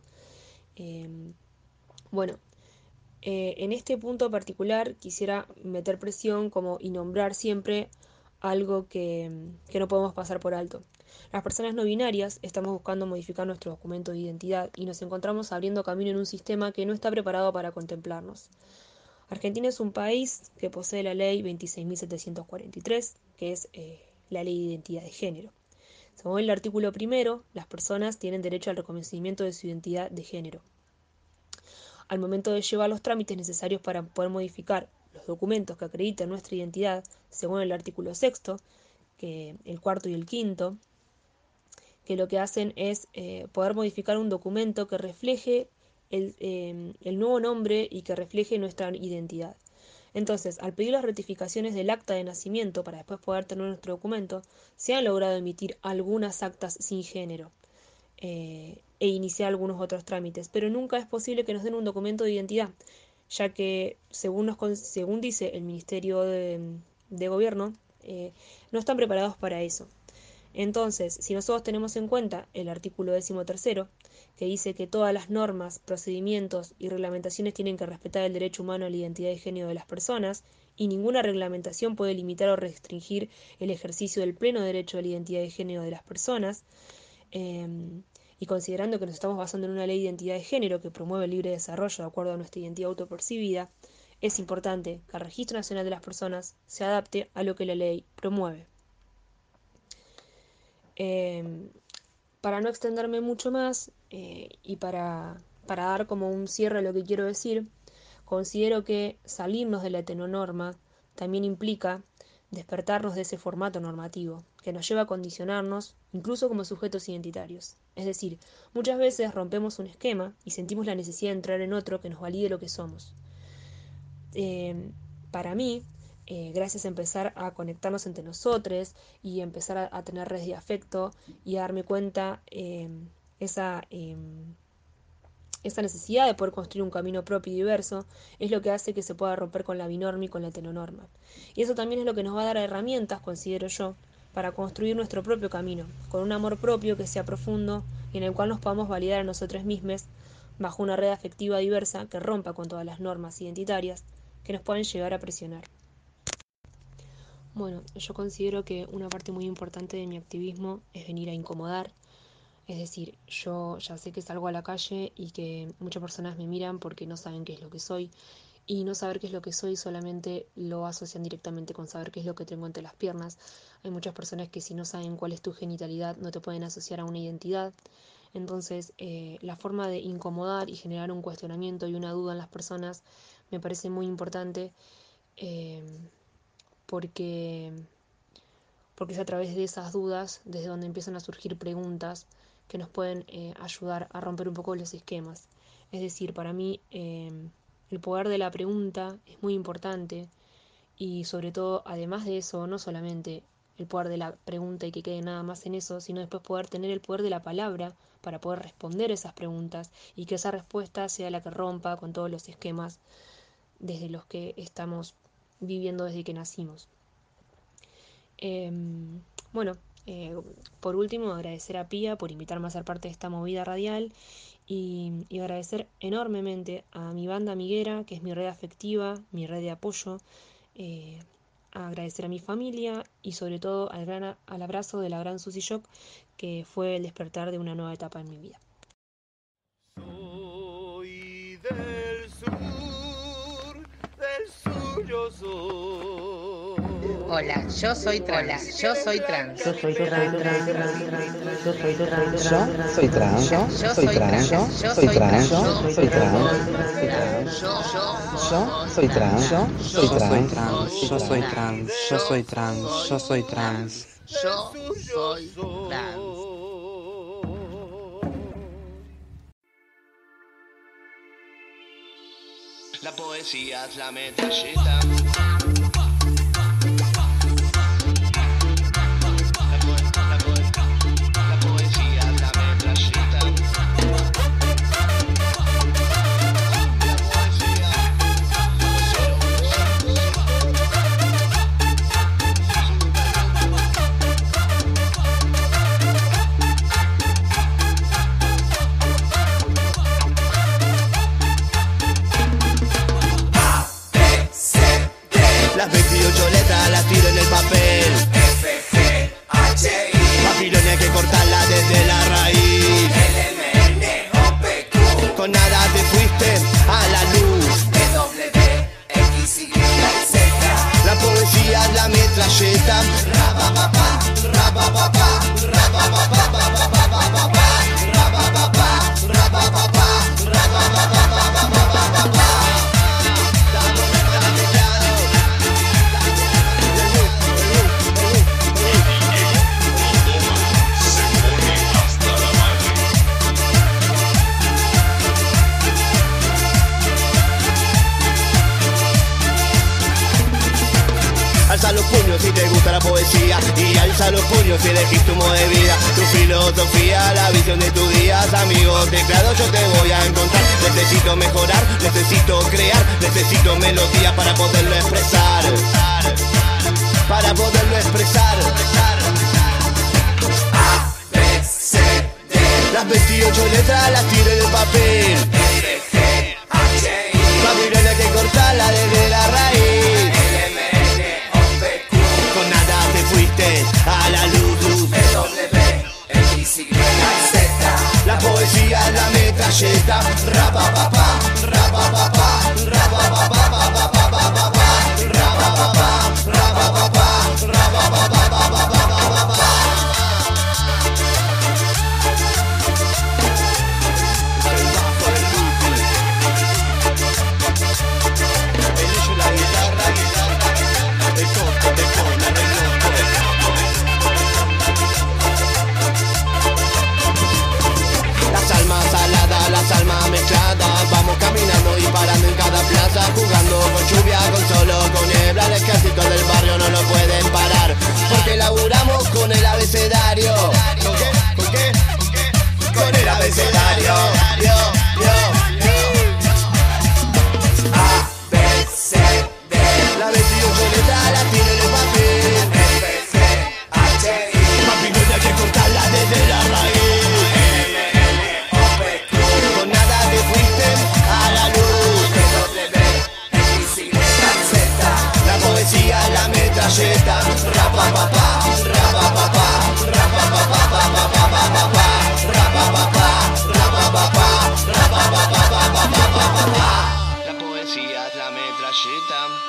En este punto particular quisiera meter presión como y nombrar siempre algo que no podemos pasar por alto. Las personas no binarias estamos buscando modificar nuestro documento de identidad y nos encontramos abriendo camino en un sistema que no está preparado para contemplarnos. Argentina es un país que posee la ley 26.743, que es la ley de identidad de género. Según el artículo primero, las personas tienen derecho al reconocimiento de su identidad de género. Al momento de llevar los trámites necesarios para poder modificar los documentos que acrediten nuestra identidad, según el artículo sexto, que el cuarto y el quinto, que lo que hacen es poder modificar un documento que refleje el nuevo nombre y que refleje nuestra identidad. Entonces, al pedir las rectificaciones del acta de nacimiento para después poder tener nuestro documento, se han logrado emitir algunas actas sin género e iniciar algunos otros trámites, pero nunca es posible que nos den un documento de identidad, ya que, según dice el Ministerio de Gobierno, no están preparados para eso. Entonces, si nosotros tenemos en cuenta el artículo 13, que dice que todas las normas, procedimientos y reglamentaciones tienen que respetar el derecho humano a la identidad de género de las personas, y ninguna reglamentación puede limitar o restringir el ejercicio del pleno derecho a la identidad de género de las personas, y considerando que nos estamos basando en una ley de identidad de género que promueve el libre desarrollo de acuerdo a nuestra identidad autopercibida, es importante que el Registro Nacional de las Personas se adapte a lo que la ley promueve. Para no extenderme mucho más y para dar como un cierre a lo que quiero decir, considero que salirnos de la heteronorma también implica despertarnos de ese formato normativo, que nos lleva a condicionarnos, incluso como sujetos identitarios. Es decir, muchas veces rompemos un esquema y sentimos la necesidad de entrar en otro que nos valide lo que somos. Para mí, gracias a empezar a conectarnos entre nosotros y empezar a tener redes de afecto y a darme cuenta esa necesidad de poder construir un camino propio y diverso, es lo que hace que se pueda romper con la binorma y con la heteronorma. Y eso también es lo que nos va a dar herramientas, considero yo, para construir nuestro propio camino, con un amor propio que sea profundo y en el cual nos podamos validar a nosotros mismos bajo una red afectiva diversa que rompa con todas las normas identitarias que nos pueden llegar a presionar. Bueno, yo considero que una parte muy importante de mi activismo es venir a incomodar. Es decir, yo ya sé que salgo a la calle y que muchas personas me miran porque no saben qué es lo que soy. Y no saber qué es lo que soy solamente lo asocian directamente con saber qué es lo que tengo entre las piernas. Hay muchas personas que si no saben cuál es tu genitalidad no te pueden asociar a una identidad. Entonces, la forma de incomodar y generar un cuestionamiento y una duda en las personas me parece muy importante. Porque es a través de esas dudas desde donde empiezan a surgir preguntas que nos pueden ayudar a romper un poco los esquemas. Es decir, para mí el poder de la pregunta es muy importante y sobre todo, además de eso, no solamente el poder de la pregunta y que quede nada más en eso, sino después poder tener el poder de la palabra para poder responder esas preguntas y que esa respuesta sea la que rompa con todos los esquemas desde los que estamos viviendo desde que nacimos. Por último, agradecer a Pía por invitarme a ser parte de esta movida radial y agradecer enormemente a mi banda amiguera, que es mi red afectiva, mi red de apoyo, agradecer a mi familia y sobre todo al abrazo de la gran Susi Shock, que fue el despertar de una nueva etapa en mi vida. Soy del sur yo soy. Hola, yo soy trans. Yo soy trans. Yo soy trans. Yo soy trans. Yo soy trans. Yo soy trans. Yo soy trans. Yo soy trans. Yo soy trans. Yo soy trans. Yo soy trans. Yo soy trans. Yo soy trans. Yo soy trans. La poesía es la metralleta. La poesía es la metralleta. Las 28 letras las tiro en el papel. F-G-H-I. Babilonia hay que cortarla desde la raíz. L-M-N-O-P-Q. Con nada te fuiste a la luz. W-X-Y-Z. La poesía es la metralleta. Rabababa, rabababa, rabababa, rabababa, rabababa, rabababa, rabababa. Alza los puños si te gusta la poesía y alza los puños si elegís tu modo de vida, tu filosofía, la visión de tus días, amigo teclado yo te voy a encontrar. Necesito mejorar, necesito crear, necesito melodía para poderlo expresar, para poderlo expresar. A, B, C, D. Las 28 letras las tiro en el papel. F, G, H, I. Babilonia hay que cortarla desde la raíz. A la luz, W-X-Y-Z. La poesía es la metralleta. Rabababa, rabababa, rabababa, rabababa, rabababa, rabababa, rabababa. Las almas mezcladas, vamos caminando y parando en cada plaza, jugando con lluvia, con sol o con niebla, el ejército parecías la metralleta.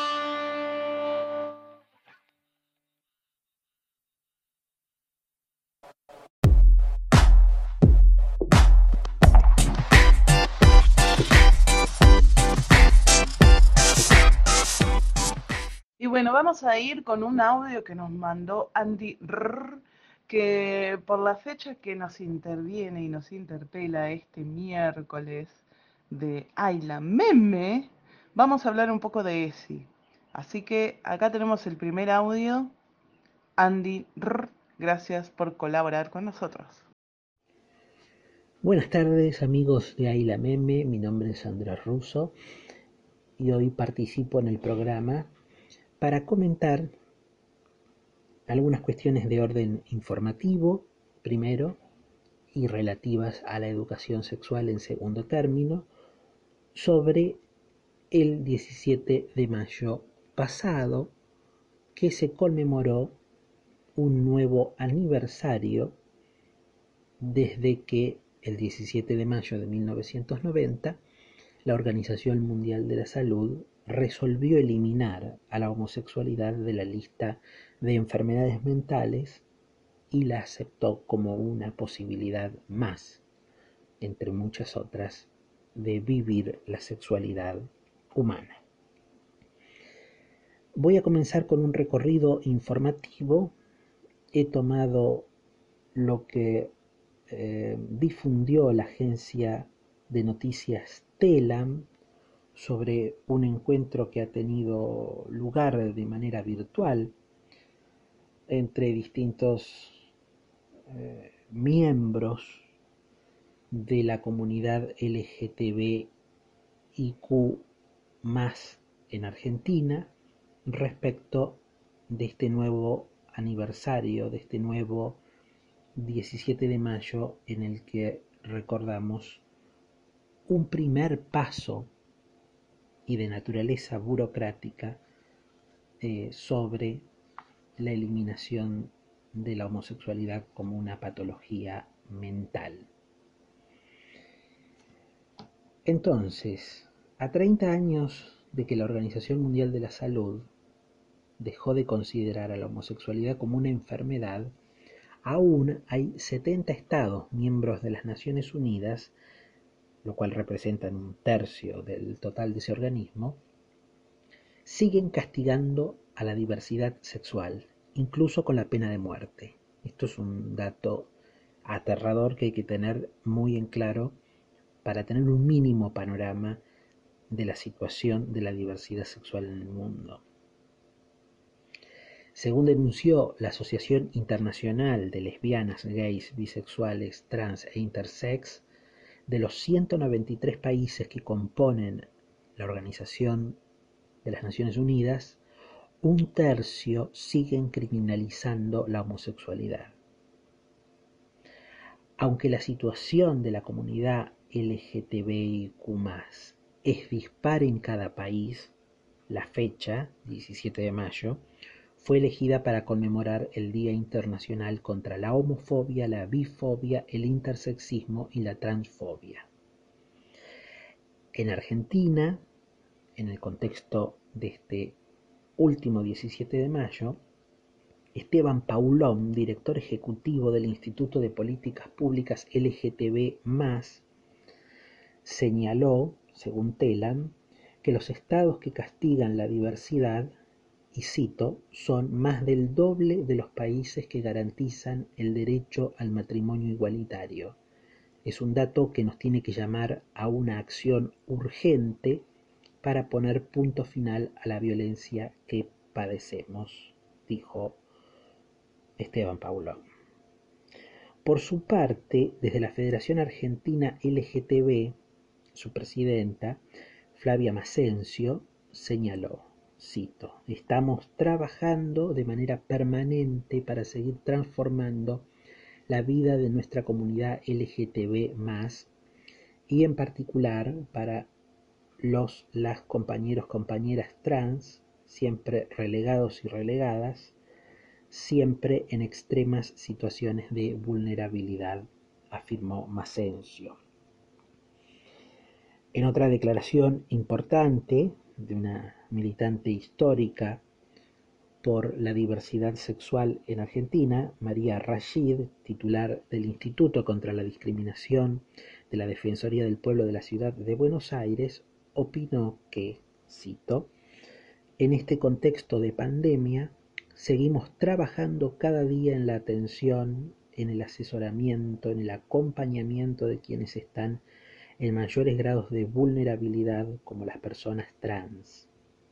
Y bueno, vamos a ir con un audio que nos mandó Andy R, que por la fecha que nos interviene y nos interpela este miércoles de Ayla Meme, vamos a hablar un poco de ESI. Así que acá tenemos el primer audio. Andy R, gracias por colaborar con nosotros. Buenas tardes amigos de Ayla Meme, mi nombre es Andrés Russo y hoy participo en el programa para comentar algunas cuestiones de orden informativo, primero, y relativas a la educación sexual en segundo término, sobre el 17 de mayo pasado, que se conmemoró un nuevo aniversario desde que el 17 de mayo de 1990 la Organización Mundial de la Salud resolvió eliminar a la homosexualidad de la lista de enfermedades mentales y la aceptó como una posibilidad más, entre muchas otras, de vivir la sexualidad humana. Voy a comenzar con un recorrido informativo. He tomado lo que difundió la agencia de noticias Telam sobre un encuentro que ha tenido lugar de manera virtual entre distintos miembros de la comunidad LGTBIQ+ en Argentina respecto de este nuevo aniversario, de este nuevo 17 de mayo en el que recordamos un primer paso y de naturaleza burocrática sobre la eliminación de la homosexualidad como una patología mental. Entonces, a 30 años de que la Organización Mundial de la Salud dejó de considerar a la homosexualidad como una enfermedad, aún hay 70 estados miembros de las Naciones Unidas, lo cual representan un tercio del total de ese organismo, siguen castigando a la diversidad sexual, incluso con la pena de muerte. Esto es un dato aterrador que hay que tener muy en claro para tener un mínimo panorama de la situación de la diversidad sexual en el mundo. Según denunció la Asociación Internacional de Lesbianas, Gays, Bisexuales, Trans e Intersex, de los 193 países que componen la Organización de las Naciones Unidas, un tercio siguen criminalizando la homosexualidad. Aunque la situación de la comunidad LGTBIQ+ es dispar en cada país, la fecha, 17 de mayo, fue elegida para conmemorar el Día Internacional contra la Homofobia, la Bifobia, el Intersexismo y la Transfobia. En Argentina, en el contexto de este último 17 de mayo, Esteban Paulón, director ejecutivo del Instituto de Políticas Públicas LGTB+, señaló, según Telam, que los estados que castigan la diversidad, y cito, son más del doble de los países que garantizan el derecho al matrimonio igualitario. Es un dato que nos tiene que llamar a una acción urgente para poner punto final a la violencia que padecemos, dijo Esteban Paulón. Por su parte, desde la Federación Argentina LGTB, su presidenta, Flavia Masencio, señaló, cito, estamos trabajando de manera permanente para seguir transformando la vida de nuestra comunidad LGTB+, y en particular para las compañeras trans, siempre relegados y relegadas, siempre en extremas situaciones de vulnerabilidad, afirmó Masencio. En otra declaración importante de una militante histórica por la diversidad sexual en Argentina, María Rashid, titular del Instituto contra la Discriminación de la Defensoría del Pueblo de la Ciudad de Buenos Aires, opinó que, cito, en este contexto de pandemia, seguimos trabajando cada día en la atención, en el asesoramiento, en el acompañamiento de quienes están en mayores grados de vulnerabilidad, como las personas trans,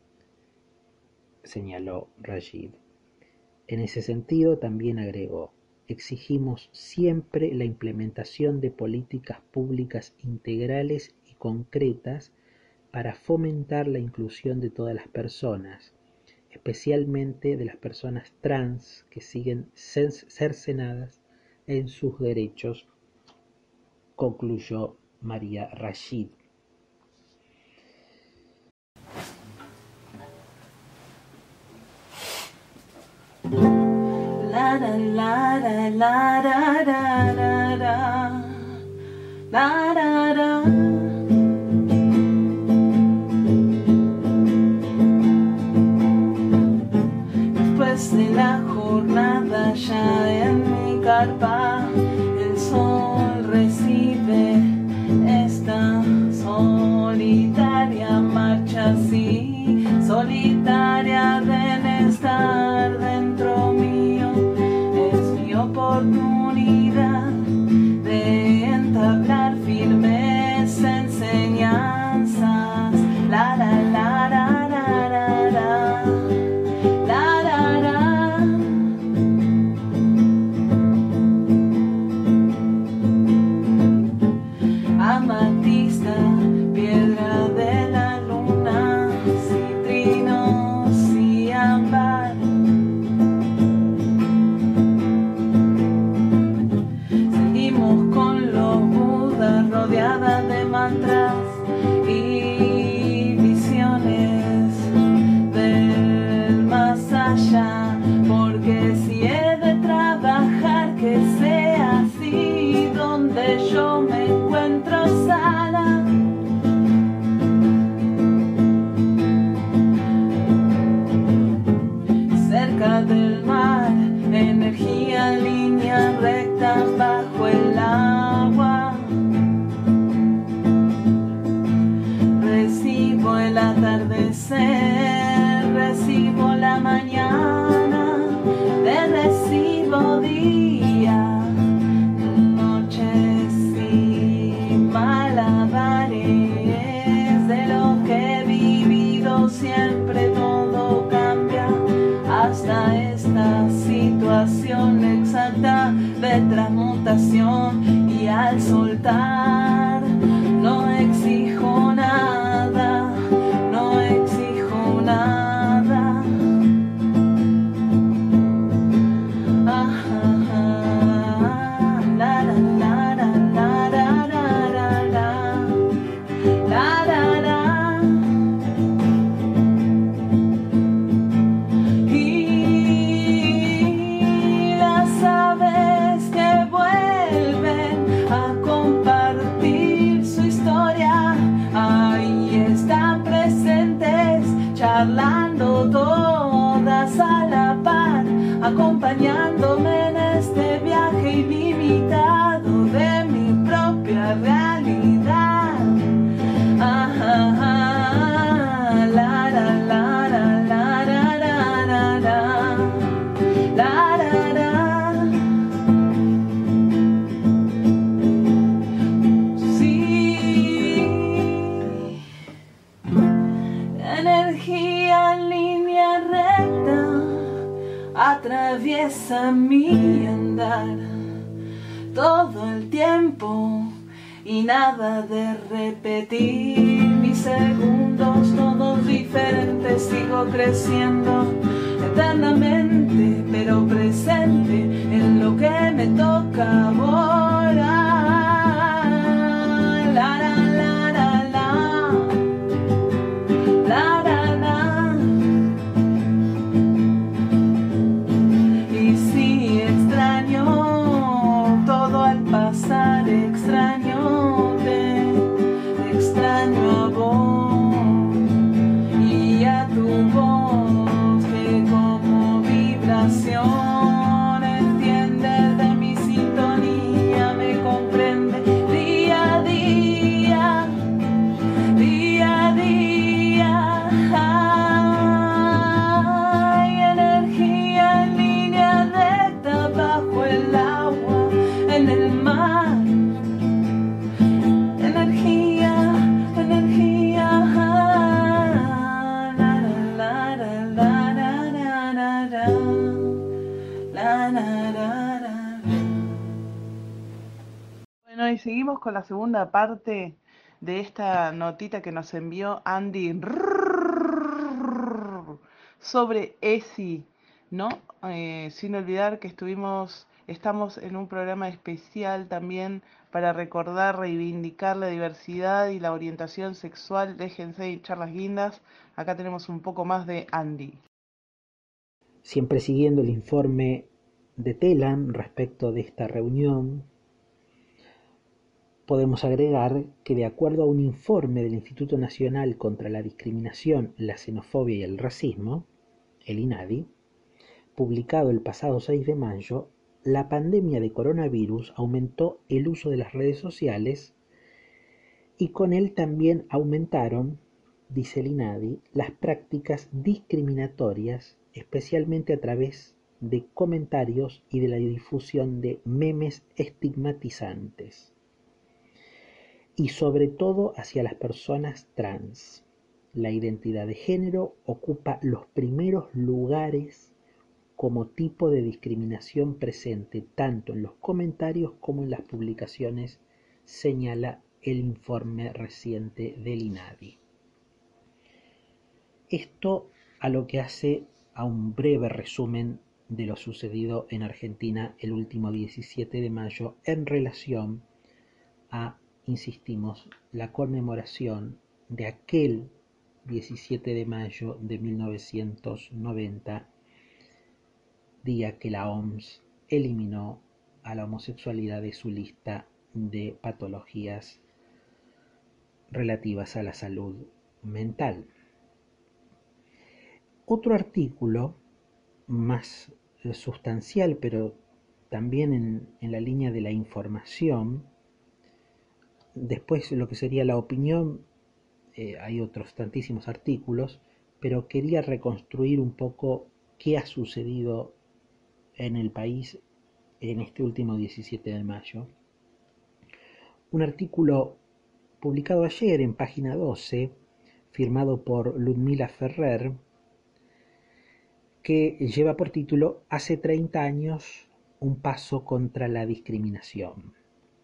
señaló Rashid. En ese sentido, también agregó, exigimos siempre la implementación de políticas públicas integrales y concretas para fomentar la inclusión de todas las personas, especialmente de las personas trans que siguen cercenadas en sus derechos, concluyó María Rashid. La la la la la la la la la la la. Después de la jornada ya en mi carpa, el sol recibe esta solitaria marcha, así solitaria de estar dentro mío. Es mi oportunidad de entablar firmes enseñanzas. La la la la la la la. La la la. Amatista, piedra de la luna, citrinos y ámbar. Seguimos con los budas rodeada de mantras y visiones del más allá, porque si he de trabajar que sea así, donde yo me encuentro sana. Cerca del mar, energía en línea recta bajo el agua. Recibo el atardecer, recibo la mañana, te recibo día, noches y malabares de lo que he vivido. Siempre todo cambia hasta esta situación exacta de transmutación, y al soltar no exijo nada, no exijo nada. La la la la la la la la la la la. Y las aves que vuelven a compartir su historia, ahí están presentes, charlando todas a la par, acompañándome en este viaje ilimitado de mi propia realidad. La la la la la la la la la la la. Sí, energía en línea recta atraviesa mi andar todo el tiempo, y nada de repetir mis segundos, todos diferentes. Sigo creciendo eternamente, pero presente en lo que me toca ahora. La la la la la la la la. Y si extraño todo al pasar, extraño seguimos con la segunda parte de esta notita que nos envió Andy sobre ESI, ¿no? Sin olvidar que estamos en un programa especial también para recordar, reivindicar la diversidad y la orientación sexual. Déjense de hinchar las guindas. Acá tenemos un poco más de Andy. Siempre siguiendo el informe de Telam respecto de esta reunión, podemos agregar que de acuerdo a un informe del Instituto Nacional contra la Discriminación, la Xenofobia y el Racismo, el INADI, publicado el pasado 6 de mayo, la pandemia de coronavirus aumentó el uso de las redes sociales y con él también aumentaron, dice el INADI, las prácticas discriminatorias, especialmente a través de comentarios y de la difusión de memes estigmatizantes, y sobre todo hacia las personas trans. La identidad de género ocupa los primeros lugares como tipo de discriminación presente tanto en los comentarios como en las publicaciones, señala el informe reciente del INADI. Esto a lo que hace a un breve resumen de lo sucedido en Argentina el último 17 de mayo en relación a, insistimos, la conmemoración de aquel 17 de mayo de 1990, día que la OMS eliminó a la homosexualidad de su lista de patologías relativas a la salud mental. Otro artículo más sustancial, pero también en la línea de la información, después lo que sería la opinión, hay otros tantísimos artículos, pero quería reconstruir un poco qué ha sucedido en el país en este último 17 de mayo. Un artículo publicado ayer en página 12, firmado por Ludmila Ferrer, que lleva por título Hace 30 años, un paso contra la discriminación.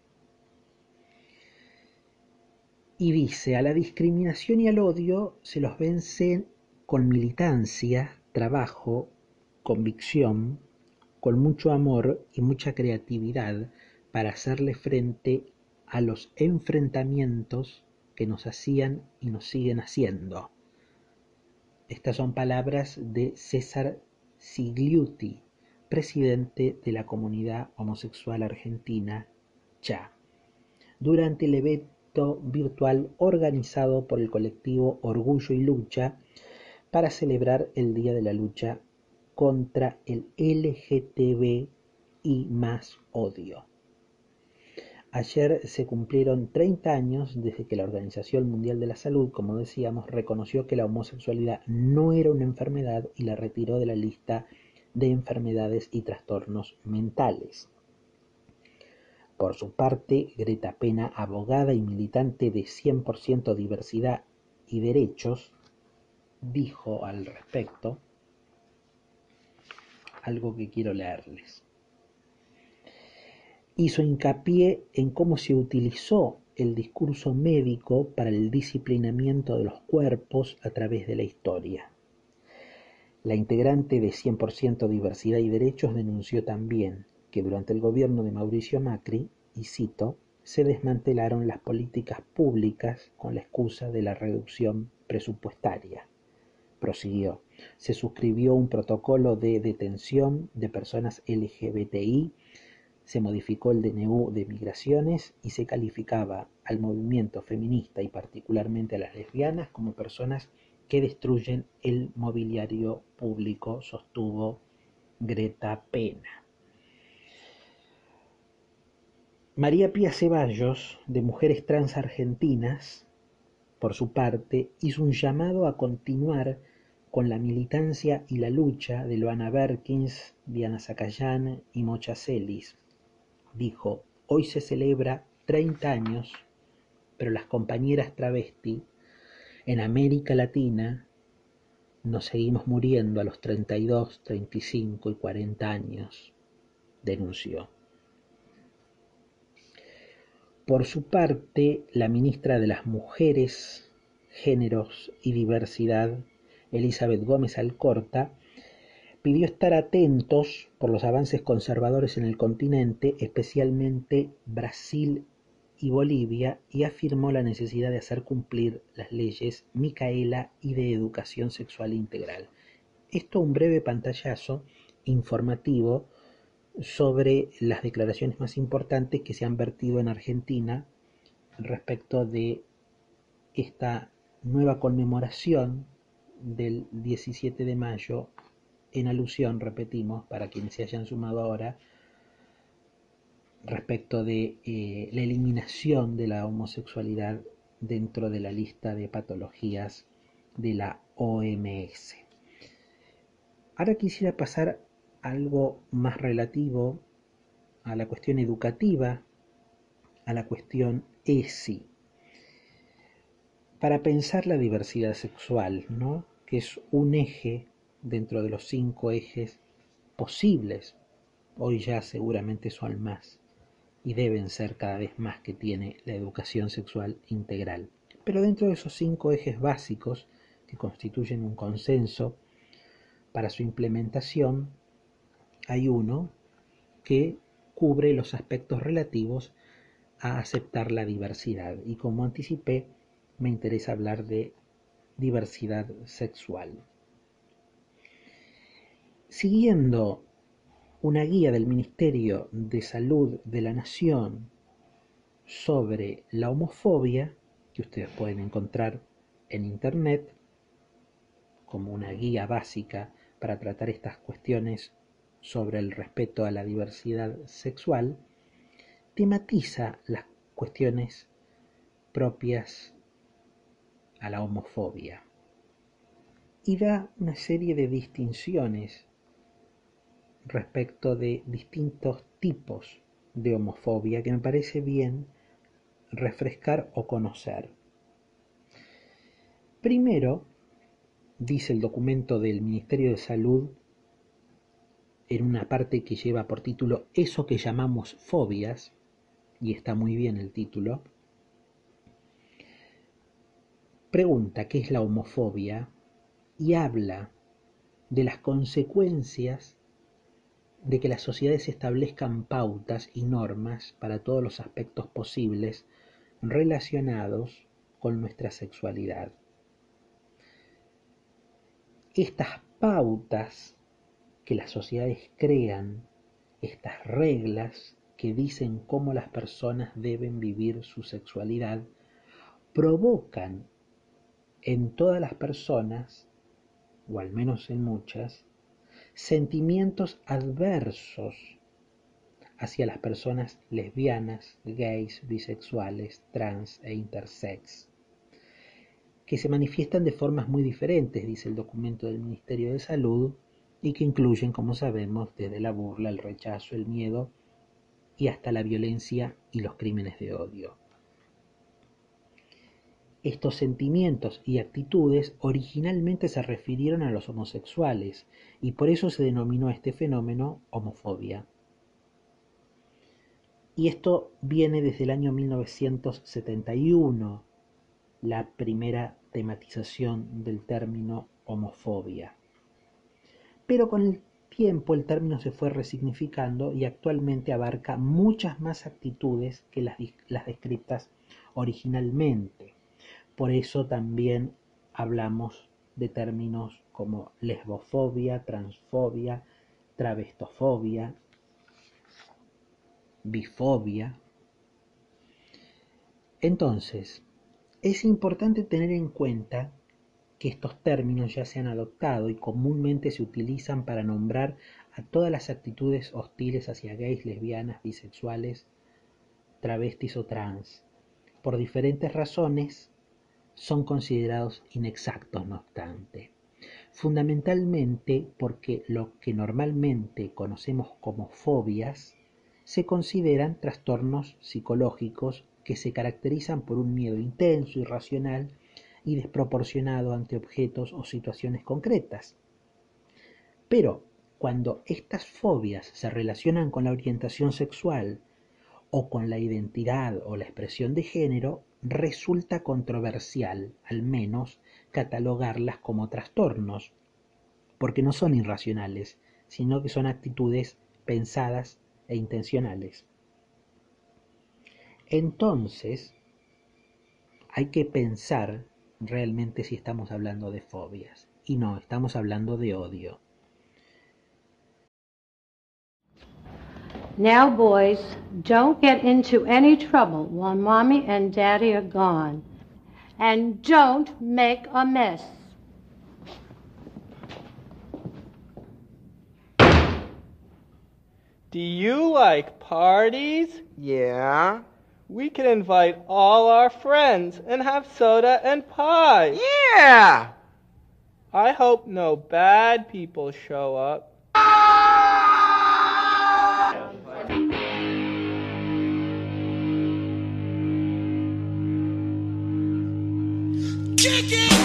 Y dice, a la discriminación y al odio se los vence con militancia, trabajo, convicción, con mucho amor y mucha creatividad para hacerle frente a los enfrentamientos que nos hacían y nos siguen haciendo. Estas son palabras de César Sigliuti, presidente de la Comunidad Homosexual Argentina, CHA, durante el evento virtual organizado por el colectivo Orgullo y Lucha para celebrar el Día de la Lucha contra el LGTB y más odio. Ayer se cumplieron 30 años desde que la Organización Mundial de la Salud, como decíamos, reconoció que la homosexualidad no era una enfermedad y la retiró de la lista de enfermedades y trastornos mentales. Por su parte, Greta Pena, abogada y militante de 100% diversidad y derechos, dijo al respecto algo que quiero leerles. Hizo hincapié en cómo se utilizó el discurso médico para el disciplinamiento de los cuerpos a través de la historia. La integrante de 100% Diversidad y Derechos denunció también que durante el gobierno de Mauricio Macri, y cito, se desmantelaron las políticas públicas con la excusa de la reducción presupuestaria. Prosiguió, se suscribió un protocolo de detención de personas LGBTI, se modificó el DNU de migraciones y se calificaba al movimiento feminista y particularmente a las lesbianas como personas que destruyen el mobiliario público, sostuvo Greta Pena. María Pía Ceballos, de Mujeres Trans Argentinas, por su parte, hizo un llamado a continuar con la militancia y la lucha de Loana Berkins, Diana Zacayán y Mocha Celis. Dijo, hoy se celebra 30 años, pero las compañeras travesti en América Latina nos seguimos muriendo a los 32, 35 y 40 años, denunció. Por su parte, la ministra de las Mujeres, Géneros y Diversidad, Elizabeth Gómez Alcorta, pidió estar atentos por los avances conservadores en el continente, especialmente Brasil y Bolivia, y afirmó la necesidad de hacer cumplir las leyes Micaela y de educación sexual integral. Esto un breve pantallazo informativo sobre las declaraciones más importantes que se han vertido en Argentina respecto de esta nueva conmemoración del 17 de mayo, en alusión, repetimos, para quienes se hayan sumado ahora, respecto de la eliminación de la homosexualidad dentro de la lista de patologías de la OMS. Ahora quisiera pasar a algo más relativo a la cuestión educativa, a la cuestión ESI, para pensar la diversidad sexual, ¿no?, que es un eje dentro de los 5 ejes posibles. Hoy ya seguramente son más y deben ser cada vez más que tiene la educación sexual integral. Pero dentro de esos 5 ejes básicos que constituyen un consenso para su implementación, hay uno que cubre los aspectos relativos a aceptar la diversidad. Y como anticipé, me interesa hablar de diversidad sexual. Siguiendo una guía del Ministerio de Salud de la Nación sobre la homofobia, que ustedes pueden encontrar en internet como una guía básica para tratar estas cuestiones sobre el respeto a la diversidad sexual, tematiza las cuestiones propias a la homofobia y da una serie de distinciones respecto de distintos tipos de homofobia que me parece bien refrescar o conocer. Primero, dice el documento del Ministerio de Salud, en una parte que lleva por título Eso que llamamos fobias, y está muy bien el título, pregunta qué es la homofobia y habla de las consecuencias de que las sociedades establezcan pautas y normas para todos los aspectos posibles relacionados con nuestra sexualidad. Estas pautas que las sociedades crean, estas reglas que dicen cómo las personas deben vivir su sexualidad, provocan en todas las personas, o al menos en muchas, sentimientos adversos hacia las personas lesbianas, gays, bisexuales, trans e intersex, que se manifiestan de formas muy diferentes, dice el documento del Ministerio de Salud, y que incluyen, como sabemos, desde la burla, el rechazo, el miedo y hasta la violencia y los crímenes de odio. Estos sentimientos y actitudes originalmente se refirieron a los homosexuales y por eso se denominó a este fenómeno homofobia. Y esto viene desde el año 1971, la primera tematización del término homofobia. Pero con el tiempo el término se fue resignificando y actualmente abarca muchas más actitudes que las descritas originalmente. Por eso también hablamos de términos como lesbofobia, transfobia, travestofobia, bifobia. Entonces, es importante tener en cuenta que estos términos ya se han adoptado y comúnmente se utilizan para nombrar a todas las actitudes hostiles hacia gays, lesbianas, bisexuales, travestis o trans. Por diferentes razones, son considerados inexactos, no obstante. Fundamentalmente porque lo que normalmente conocemos como fobias se consideran trastornos psicológicos que se caracterizan por un miedo intenso, irracional y desproporcionado ante objetos o situaciones concretas. Pero cuando estas fobias se relacionan con la orientación sexual o con la identidad o la expresión de género, resulta controversial, al menos, catalogarlas como trastornos, porque no son irracionales, sino que son actitudes pensadas e intencionales. Entonces, hay que pensar realmente si estamos hablando de fobias, y no, estamos hablando de odio. Now, boys, don't get into any trouble while Mommy and Daddy are gone. And don't make a mess. Do you like parties? Yeah. We can invite all our friends and have soda and pie. Yeah! I hope no bad people show up. Kick it!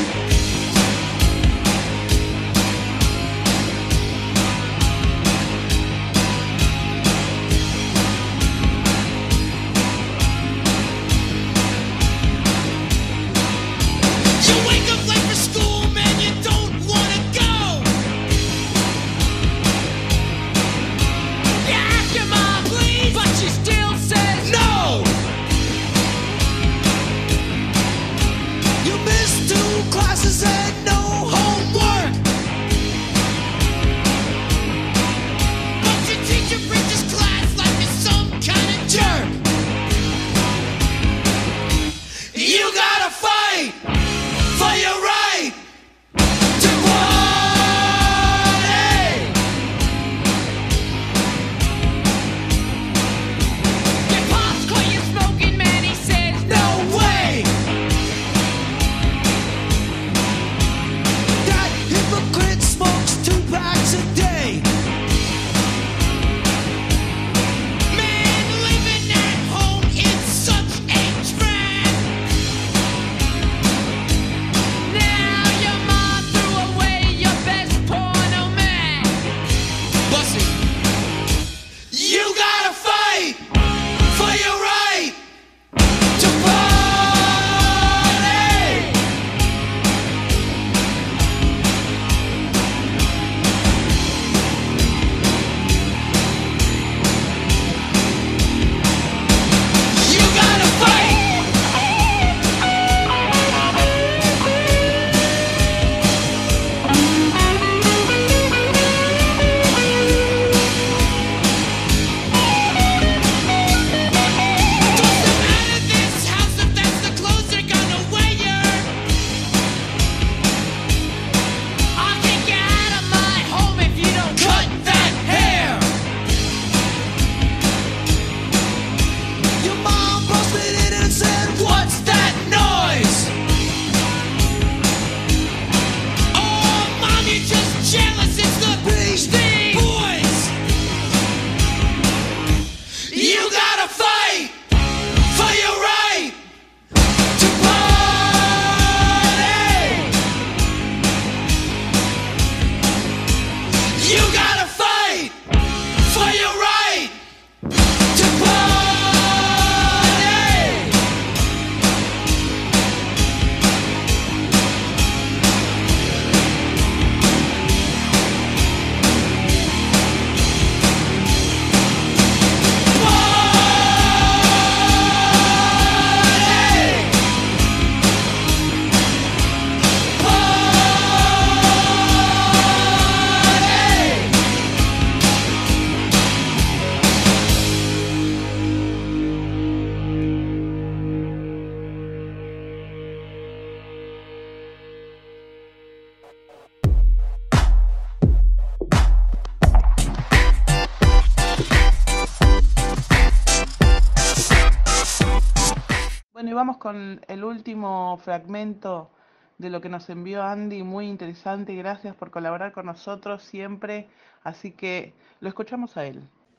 Bueno, y vamos con el último fragmento de lo que nos envió Andy, muy interesante. Gracias por colaborar con nosotros siempre, así que lo escuchamos a él.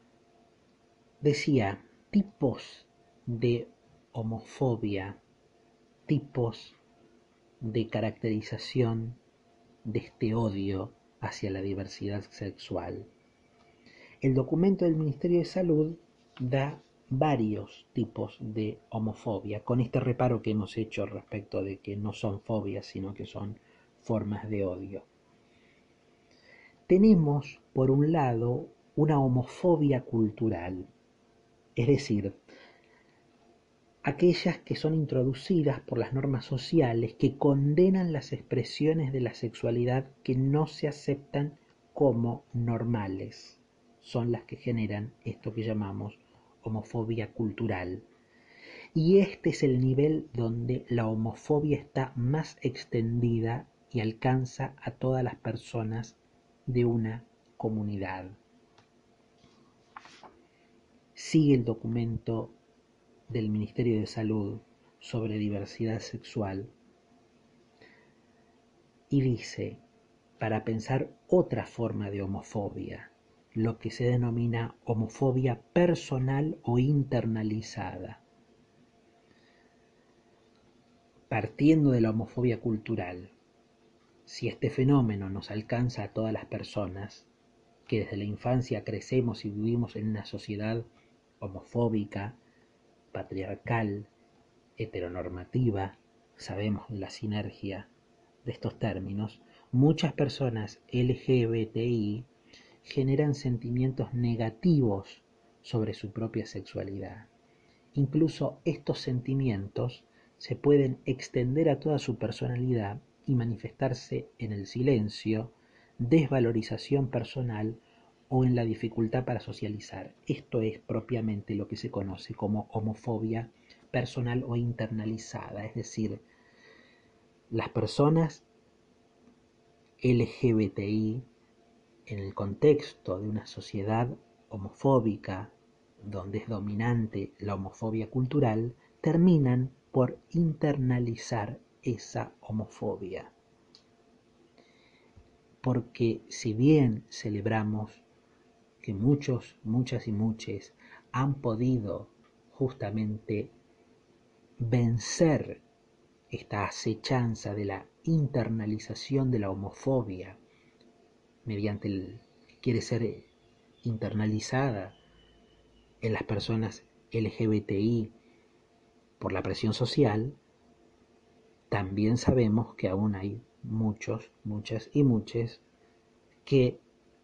Decía, tipos de homofobia, tipos de caracterización de este odio hacia la diversidad sexual. El documento del Ministerio de Salud da varios tipos de homofobia, con este reparo que hemos hecho respecto de que no son fobias, sino que son formas de odio. Tenemos, por un lado, una homofobia cultural, es decir, aquellas que son introducidas por las normas sociales que condenan las expresiones de la sexualidad que no se aceptan como normales. Son las que generan esto que llamamos homofobia cultural. Y este es el nivel donde la homofobia está más extendida y alcanza a todas las personas de una comunidad. Sigue el documento del Ministerio de Salud sobre diversidad sexual y dice, para pensar otra forma de homofobia, lo que se denomina homofobia personal o internalizada. Partiendo de la homofobia cultural, si este fenómeno nos alcanza a todas las personas, que desde la infancia crecemos y vivimos en una sociedad homofóbica, patriarcal, heteronormativa, sabemos la sinergia de estos términos, muchas personas LGBTI generan sentimientos negativos sobre su propia sexualidad. Incluso estos sentimientos se pueden extender a toda su personalidad y manifestarse en el silencio, desvalorización personal o en la dificultad para socializar. Esto es propiamente lo que se conoce como homofobia personal o internalizada, es decir, las personas LGBTI en el contexto de una sociedad homofóbica donde es dominante la homofobia cultural, terminan por internalizar esa homofobia. Porque si bien celebramos que muchos, muchas y muchos han podido justamente vencer esta acechanza de la internalización de la homofobia mediante el que quiere ser internalizada en las personas LGBTI por la presión social, también sabemos que aún hay muchos, muchas y muchos que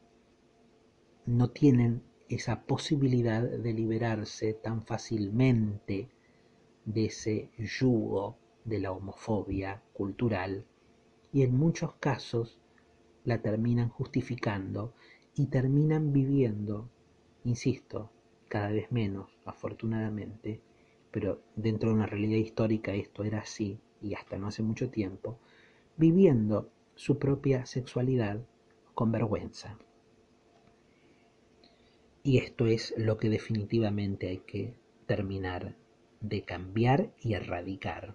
no tienen esa posibilidad de liberarse tan fácilmente de ese yugo de la homofobia cultural y en muchos casos la terminan justificando y terminan viviendo, insisto, cada vez menos, afortunadamente, pero dentro de una realidad histórica esto era así y hasta no hace mucho tiempo, viviendo su propia sexualidad con vergüenza. Y esto es lo que definitivamente hay que terminar de cambiar y erradicar.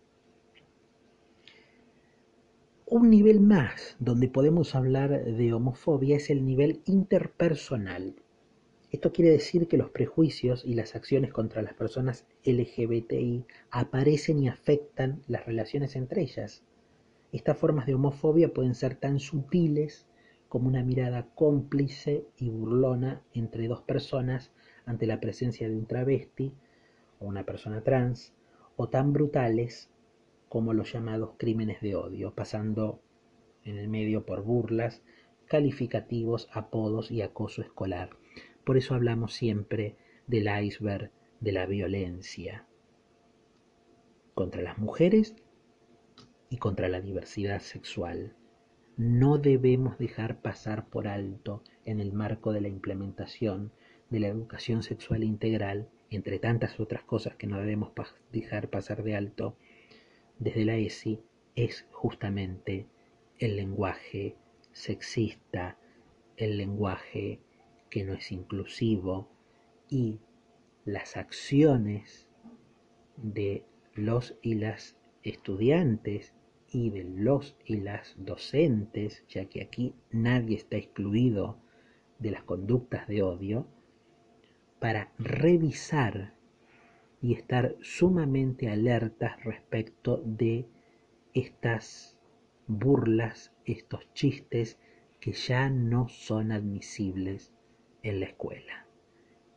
Un nivel más donde podemos hablar de homofobia es el nivel interpersonal. Esto quiere decir que los prejuicios y las acciones contra las personas LGBTI aparecen y afectan las relaciones entre ellas. Estas formas de homofobia pueden ser tan sutiles como una mirada cómplice y burlona entre dos personas ante la presencia de un travesti o una persona trans, o tan brutales como los llamados crímenes de odio, pasando en el medio por burlas, calificativos, apodos y acoso escolar. Por eso hablamos siempre del iceberg de la violencia contra las mujeres y contra la diversidad sexual. No debemos dejar pasar por alto, en el marco de la implementación de la educación sexual integral, entre tantas otras cosas que no debemos dejar pasar de alto desde la ESI, es justamente el lenguaje sexista, el lenguaje que no es inclusivo y las acciones de los y las estudiantes y de los y las docentes, ya que aquí nadie está excluido de las conductas de odio, para revisar y estar sumamente alertas respecto de estas burlas, estos chistes que ya no son admisibles en la escuela.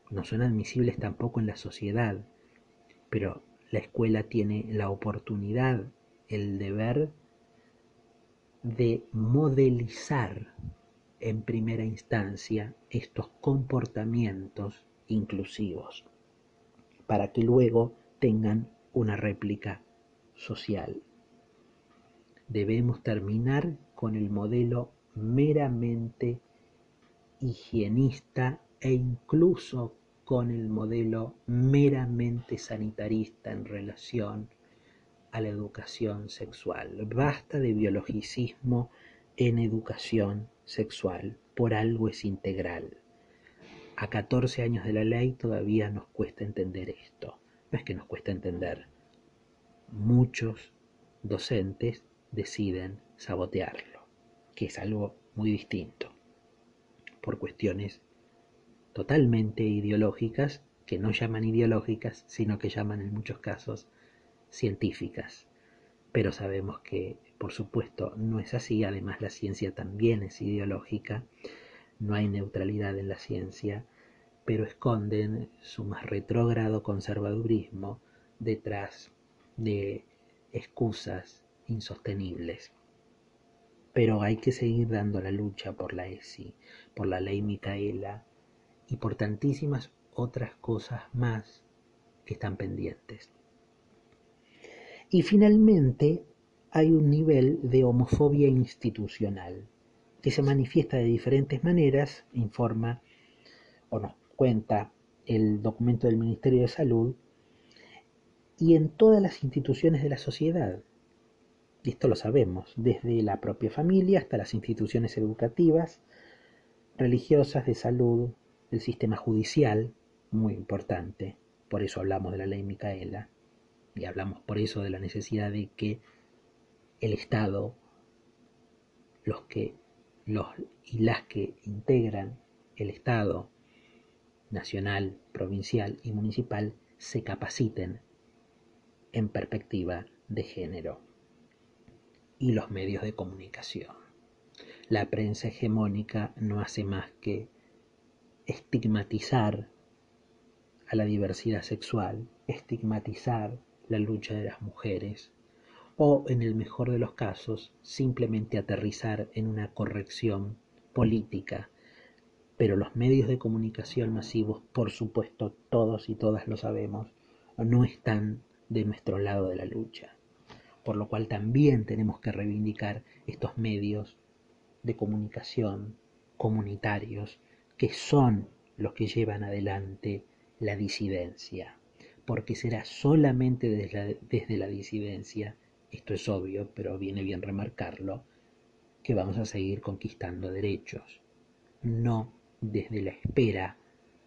no son admisibles tampoco en la sociedad, pero la escuela tiene la oportunidad, el deber de modelizar en primera instancia estos comportamientos inclusivos para que luego tengan una réplica social. Debemos terminar con el modelo meramente higienista e incluso con el modelo meramente sanitarista en relación a la educación sexual. Basta de biologicismo en educación sexual, por algo es integral. A 14 años de la ley todavía nos cuesta entender esto. No es que nos cuesta entender. Muchos docentes deciden sabotearlo, que es algo muy distinto, por cuestiones totalmente ideológicas, que no llaman ideológicas, sino que llaman en muchos casos científicas. Pero sabemos que, por supuesto, no es así. Además, la ciencia también es ideológica. No hay neutralidad en la ciencia, pero esconden su más retrógrado conservadurismo detrás de excusas insostenibles. Pero hay que seguir dando la lucha por la ESI, por la ley Micaela y por tantísimas otras cosas más que están pendientes. Y finalmente hay un nivel de homofobia institucional que se manifiesta de diferentes maneras, informa o nos cuenta el documento del Ministerio de Salud, y en todas las instituciones de la sociedad. Y esto lo sabemos, desde la propia familia hasta las instituciones educativas, religiosas, de salud, el sistema judicial, muy importante. Por eso hablamos de la ley Micaela y hablamos por eso de la necesidad de que el Estado, los y las que integran el Estado nacional, provincial y municipal, se capaciten en perspectiva de género. Y los medios de comunicación. La prensa hegemónica no hace más que estigmatizar a la diversidad sexual, estigmatizar la lucha de las mujeres, o en el mejor de los casos, simplemente aterrizar en una corrección política. Pero los medios de comunicación masivos, por supuesto, todos y todas lo sabemos, no están de nuestro lado de la lucha. Por lo cual también tenemos que reivindicar estos medios de comunicación comunitarios que son los que llevan adelante la disidencia, porque será solamente desde la disidencia, esto es obvio, pero viene bien remarcarlo, que vamos a seguir conquistando derechos, no desde la espera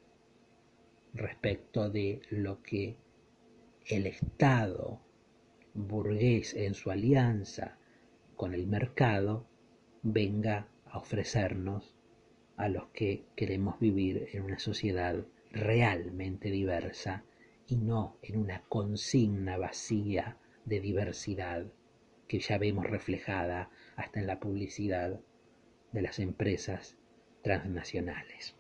respecto de lo que el Estado burgués en su alianza con el mercado venga a ofrecernos a los que queremos vivir en una sociedad realmente diversa y no en una consigna vacía de diversidad que ya vemos reflejada hasta en la publicidad de las empresas transnacionales.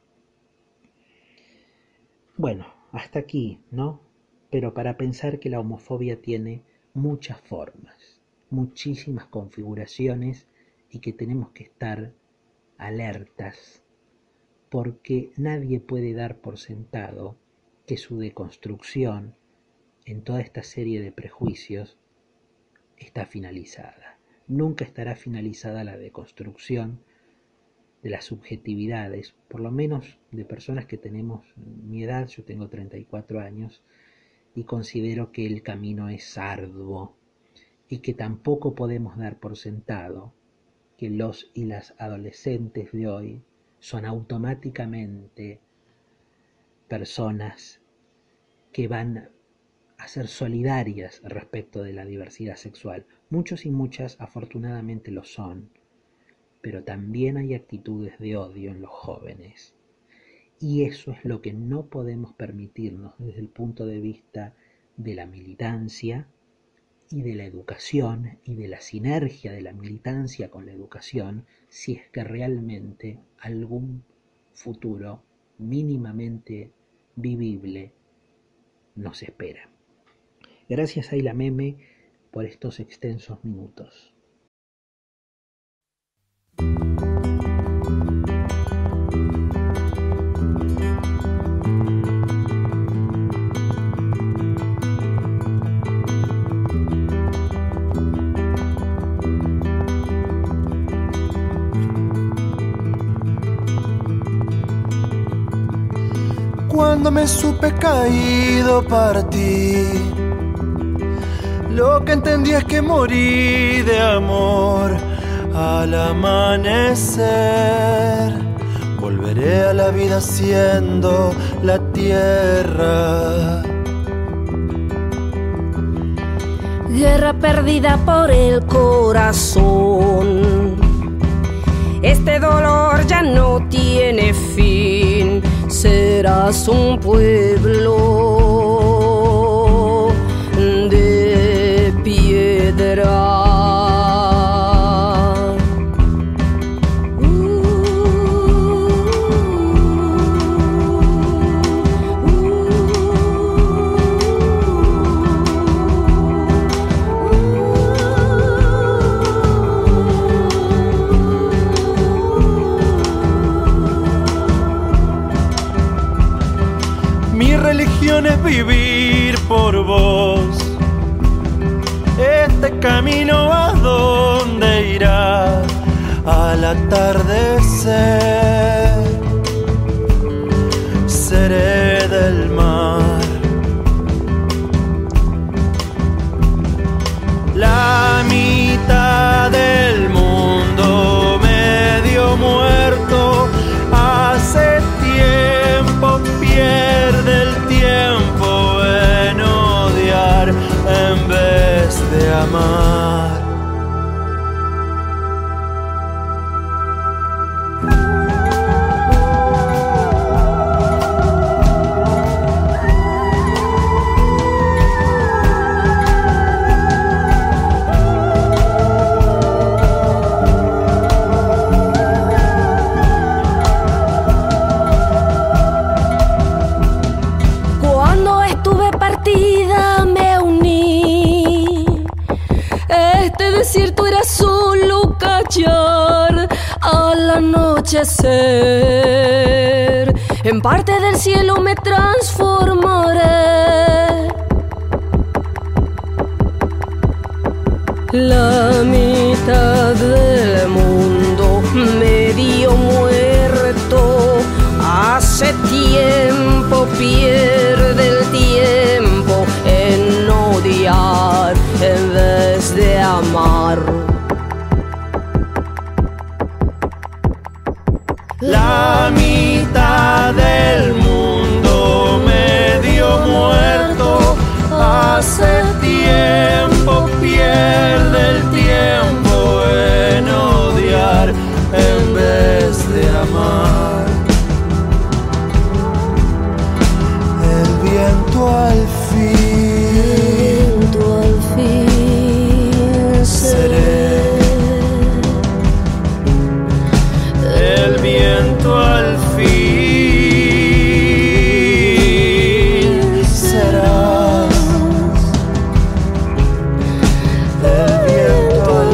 Bueno, hasta aquí, ¿no? Pero para pensar que la homofobia tiene muchas formas, muchísimas configuraciones y que tenemos que estar alertas porque nadie puede dar por sentado que su deconstrucción en toda esta serie de prejuicios está finalizada. Nunca estará finalizada la deconstrucción de las subjetividades, por lo menos de personas que tenemos mi edad. Yo tengo 34 años y considero que el camino es arduo y que tampoco podemos dar por sentado que los y las adolescentes de hoy son automáticamente personas que van a ser solidarias respecto de la diversidad sexual. Muchos y muchas afortunadamente lo son, pero también hay actitudes de odio en los jóvenes. Y eso es lo que no podemos permitirnos desde el punto de vista de la militancia y de la educación y de la sinergia de la militancia con la educación, si es que realmente algún futuro mínimamente vivible nos espera. Gracias a Ayla Meme por estos extensos minutos. Cuando me supe caído partí, lo que entendí es que morí de amor al amanecer. Volveré a la vida siendo la tierra. Guerra perdida por el corazón. Este dolor ya no tiene fin. Serás un pueblo de piedra. Mi religión es vivir por vos. Este camino a dónde irá al atardecer. Seré del mar. La mitad del mundo medio muerto hace tiempo pierde el tiempo en odiar en vez de amar. Desierto era solo callar al anochecer. En parte del cielo me transformaré. La mitad del mundo medio muerto hace tiempo pierde el tiempo en odiar en vez de amar. La mitad del mundo medio muerto hace tiempo pierde el tiempo en odiar en vez de amar. El viento al fin seré. El viento al fin serás. El viento al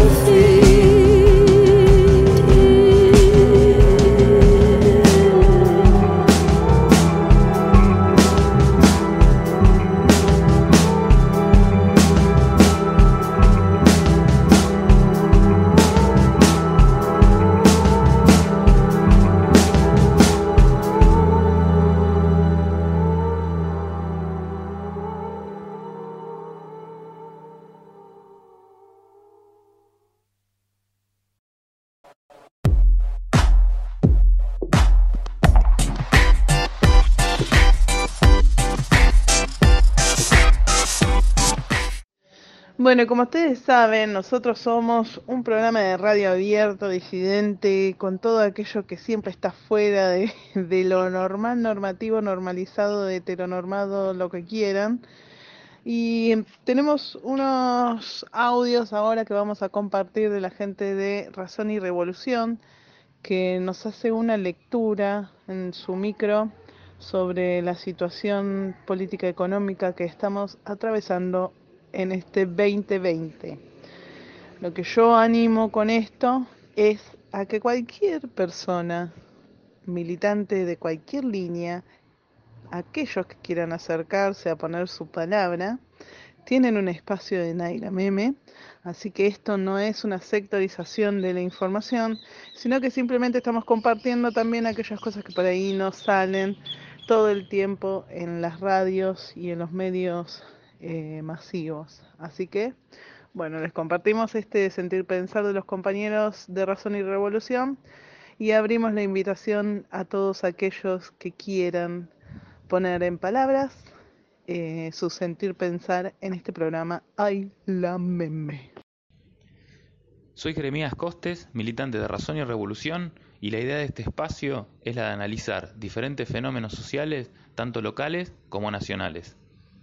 Bueno, como ustedes saben, nosotros somos un programa de radio abierto, disidente, con todo aquello que siempre está fuera de lo normal, normativo, normalizado, heteronormado, lo que quieran. Y tenemos unos audios ahora que vamos a compartir de la gente de Razón y Revolución, que nos hace una lectura en su micro sobre la situación política económica que estamos atravesando en este 2020. Lo que yo animo con esto es a que cualquier persona, militante de cualquier línea, aquellos que quieran acercarse a poner su palabra, tienen un espacio en Ayla Meme, así que esto no es una sectorización de la información, sino que simplemente estamos compartiendo también aquellas cosas que por ahí no salen todo el tiempo en las radios y en los medios masivos. Así que, bueno, les compartimos este sentir pensar de los compañeros de Razón y Revolución y abrimos la invitación a todos aquellos que quieran poner en palabras su sentir pensar en este programa Ay la Meme. Soy Jeremías Costes, militante de Razón y Revolución, y la idea de este espacio es la de analizar diferentes fenómenos sociales, tanto locales como nacionales.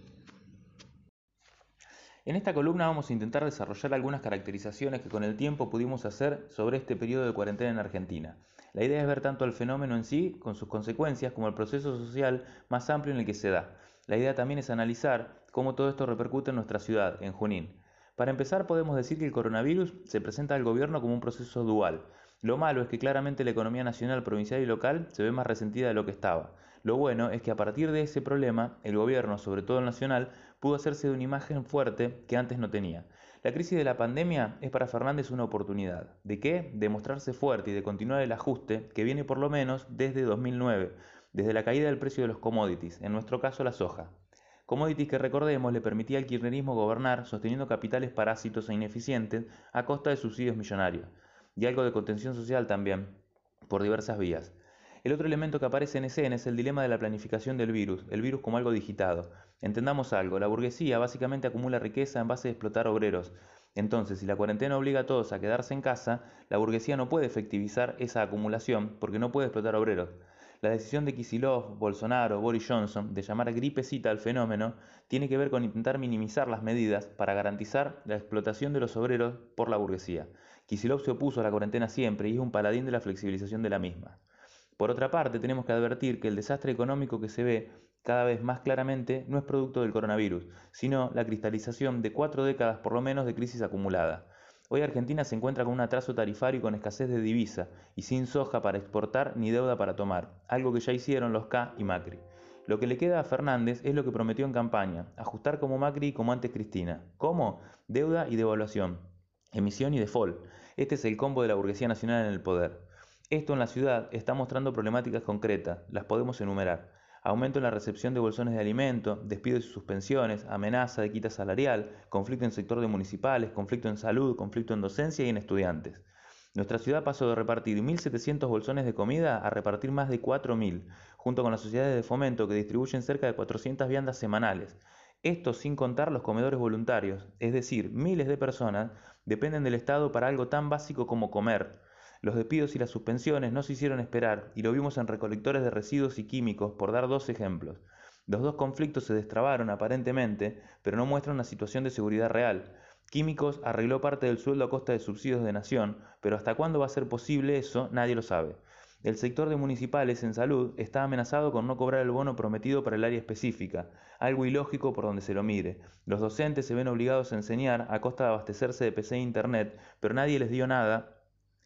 En esta columna vamos a intentar desarrollar algunas caracterizaciones que con el tiempo pudimos hacer sobre este periodo de cuarentena en Argentina. La idea es ver tanto el fenómeno en sí, con sus consecuencias, como el proceso social más amplio en el que se da. La idea también es analizar cómo todo esto repercute en nuestra ciudad, en Junín. Para empezar, podemos decir que el coronavirus se presenta al gobierno como un proceso dual. Lo malo es que claramente la economía nacional, provincial y local se ve más resentida de lo que estaba. Lo bueno es que a partir de ese problema, el gobierno, sobre todo el nacional, pudo hacerse de una imagen fuerte que antes no tenía. La crisis de la pandemia es para Fernández una oportunidad. ¿De qué? De mostrarse fuerte y de continuar el ajuste que viene por lo menos desde 2009, desde la caída del precio de los commodities, en nuestro caso la soja. Commodities que, recordemos, le permitía al kirchnerismo gobernar sosteniendo capitales parásitos e ineficientes a costa de subsidios millonarios. Y algo de contención social también, por diversas vías. El otro elemento que aparece en escena es el dilema de la planificación del virus, el virus como algo digitado. Entendamos algo, la burguesía básicamente acumula riqueza en base a explotar obreros. Entonces, si la cuarentena obliga a todos a quedarse en casa, la burguesía no puede efectivizar esa acumulación porque no puede explotar obreros. La decisión de Kicillof, Bolsonaro, Boris Johnson de llamar gripecita al fenómeno tiene que ver con intentar minimizar las medidas para garantizar la explotación de los obreros por la burguesía. Kicillof se opuso a la cuarentena siempre y es un paladín de la flexibilización de la misma. Por otra parte, tenemos que advertir que el desastre económico que se ve cada vez más claramente no es producto del coronavirus, sino la cristalización de 4 décadas por lo menos de crisis acumulada. Hoy Argentina se encuentra con un atraso tarifario y con escasez de divisa, y sin soja para exportar ni deuda para tomar, algo que ya hicieron los K y Macri. Lo que le queda a Fernández es lo que prometió en campaña, ajustar como Macri y como antes Cristina. ¿Cómo? Deuda y devaluación, emisión y default. Este es el combo de la burguesía nacional en el poder. Esto en la ciudad está mostrando problemáticas concretas, las podemos enumerar. Aumento en la recepción de bolsones de alimento, despidos y suspensiones, amenaza de quita salarial, conflicto en el sector de municipales, conflicto en salud, conflicto en docencia y en estudiantes. Nuestra ciudad pasó de repartir 1.700 bolsones de comida a repartir más de 4.000, junto con las sociedades de fomento que distribuyen cerca de 400 viandas semanales. Esto sin contar los comedores voluntarios, es decir, miles de personas dependen del Estado para algo tan básico como comer. Los despidos y las suspensiones no se hicieron esperar y lo vimos en recolectores de residuos y químicos, por dar 2 ejemplos. Los 2 conflictos se destrabaron aparentemente, pero no muestran una situación de seguridad real. Químicos arregló parte del sueldo a costa de subsidios de nación, pero hasta cuándo va a ser posible eso nadie lo sabe. El sector de municipales en salud está amenazado con no cobrar el bono prometido para el área específica, algo ilógico por donde se lo mire. Los docentes se ven obligados a enseñar a costa de abastecerse de PC e internet, pero nadie les dio nada.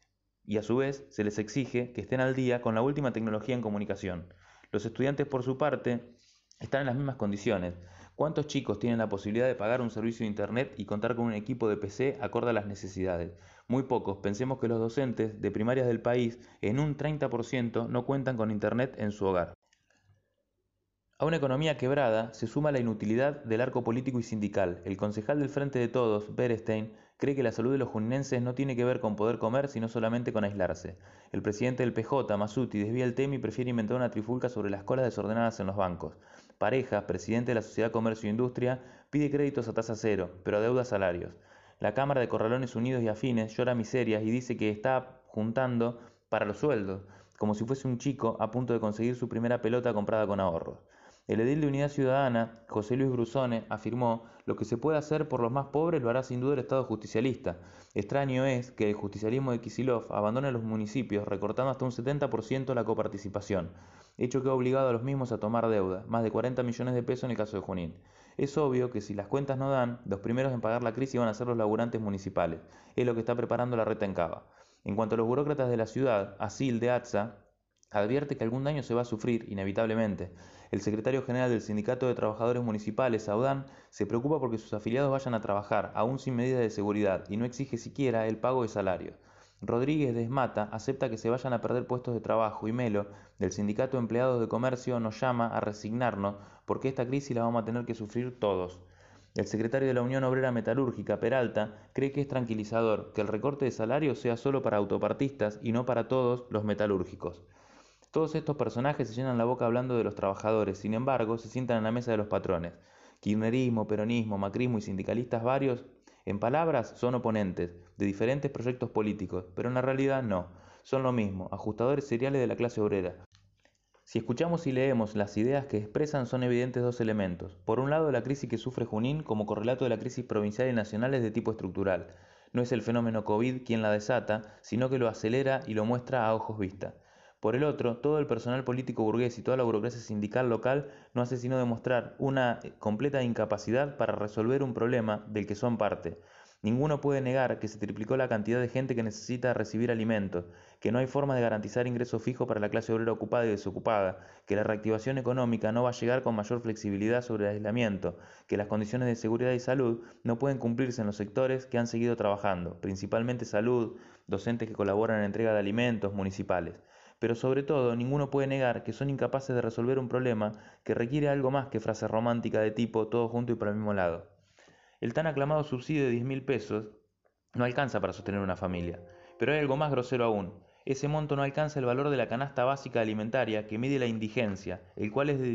Y a su vez se les exige que estén al día con la última tecnología en comunicación. Los estudiantes, por su parte, están en las mismas condiciones. ¿Cuántos chicos tienen la posibilidad de pagar un servicio de internet y contar con un equipo de PC acorde a las necesidades? Muy pocos. Pensemos que los docentes de primarias del país en un 30% no cuentan con internet en su hogar. A una economía quebrada se suma la inutilidad del arco político y sindical. El concejal del Frente de Todos, Berestein, cree que la salud de los juninenses no tiene que ver con poder comer, sino solamente con aislarse. El presidente del PJ, Masuti, desvía el tema y prefiere inventar una trifulca sobre las colas desordenadas en los bancos. Pareja, presidente de la Sociedad Comercio e Industria, pide créditos a tasa cero, pero adeuda salarios. La Cámara de Corralones Unidos y Afines llora miserias y dice que está juntando para los sueldos, como si fuese un chico a punto de conseguir su primera pelota comprada con ahorros. El edil de Unidad Ciudadana, José Luis Brusone, afirmó: lo que se puede hacer por los más pobres lo hará sin duda el Estado justicialista. Extraño es que el justicialismo de Kicillof abandone a los municipios recortando hasta un 70% la coparticipación, hecho que ha obligado a los mismos a tomar deuda, más de 40 millones de pesos en el caso de Junín. Es obvio que si las cuentas no dan, los primeros en pagar la crisis van a ser los laburantes municipales. Es lo que está preparando la reta en Cava. En cuanto a los burócratas de la ciudad, Asil de ATSA advierte que algún daño se va a sufrir, inevitablemente. El secretario general del Sindicato de Trabajadores Municipales, Saudán, se preocupa porque sus afiliados vayan a trabajar, aún sin medidas de seguridad, y no exige siquiera el pago de salario. Rodríguez Desmata acepta que se vayan a perder puestos de trabajo y Melo, del Sindicato de Empleados de Comercio, nos llama a resignarnos porque esta crisis la vamos a tener que sufrir todos. El secretario de la Unión Obrera Metalúrgica, Peralta, cree que es tranquilizador que el recorte de salario sea solo para autopartistas y no para todos los metalúrgicos. Todos estos personajes se llenan la boca hablando de los trabajadores, sin embargo, se sientan en la mesa de los patrones. Kirchnerismo, peronismo, macrismo y sindicalistas varios, en palabras, son oponentes de diferentes proyectos políticos, pero en la realidad no. Son lo mismo, ajustadores seriales de la clase obrera. Si escuchamos y leemos las ideas que expresan, son evidentes dos elementos. Por un lado, la crisis que sufre Junín como correlato de la crisis provincial y nacional es de tipo estructural. No es el fenómeno COVID quien la desata, sino que lo acelera y lo muestra a ojos vista. Por el otro, todo el personal político burgués y toda la burocracia sindical local no hace sino demostrar una completa incapacidad para resolver un problema del que son parte. Ninguno puede negar que se triplicó la cantidad de gente que necesita recibir alimentos, que no hay forma de garantizar ingresos fijos para la clase obrera ocupada y desocupada, que la reactivación económica no va a llegar con mayor flexibilidad sobre el aislamiento, que las condiciones de seguridad y salud no pueden cumplirse en los sectores que han seguido trabajando, principalmente salud, docentes que colaboran en entrega de alimentos, municipales. Pero sobre todo, ninguno puede negar que son incapaces de resolver un problema que requiere algo más que frase romántica de tipo todo junto y para el mismo lado. El tan aclamado subsidio de 10.000 pesos no alcanza para sostener una familia, pero hay algo más grosero aún. Ese monto no alcanza el valor de la canasta básica alimentaria que mide la indigencia, el cual es de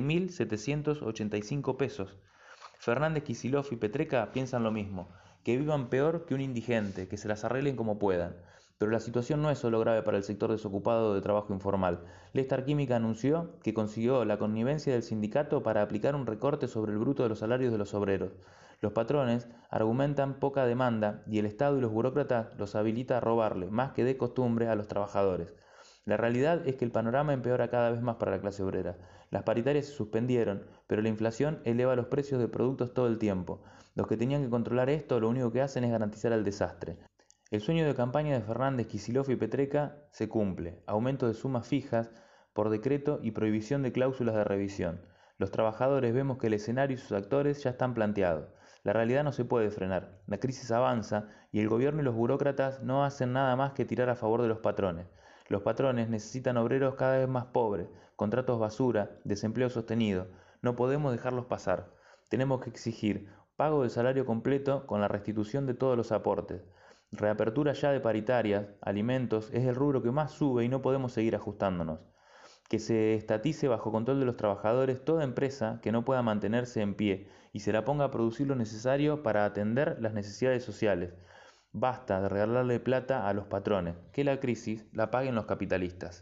16.785 pesos. Fernández, Kicillof y Petreca piensan lo mismo, que vivan peor que un indigente, que se las arreglen como puedan. Pero la situación no es solo grave para el sector desocupado de trabajo informal. Lestar Química anunció que consiguió la connivencia del sindicato para aplicar un recorte sobre el bruto de los salarios de los obreros. Los patrones argumentan poca demanda y el Estado y los burócratas los habilita a robarle, más que de costumbre, a los trabajadores. La realidad es que el panorama empeora cada vez más para la clase obrera. Las paritarias se suspendieron, pero la inflación eleva los precios de productos todo el tiempo. Los que tenían que controlar esto lo único que hacen es garantizar el desastre. El sueño de campaña de Fernández, Kicillof y Petreca se cumple. Aumento de sumas fijas por decreto y prohibición de cláusulas de revisión. Los trabajadores vemos que el escenario y sus actores ya están planteados. La realidad no se puede frenar. La crisis avanza y el gobierno y los burócratas no hacen nada más que tirar a favor de los patrones. Los patrones necesitan obreros cada vez más pobres, contratos basura, desempleo sostenido. No podemos dejarlos pasar. Tenemos que exigir pago del salario completo con la restitución de todos los aportes. Reapertura ya de paritarias, alimentos, es el rubro que más sube y no podemos seguir ajustándonos. Que se estatice bajo control de los trabajadores toda empresa que no pueda mantenerse en pie y se la ponga a producir lo necesario para atender las necesidades sociales. Basta de regalarle plata a los patrones, que la crisis la paguen los capitalistas.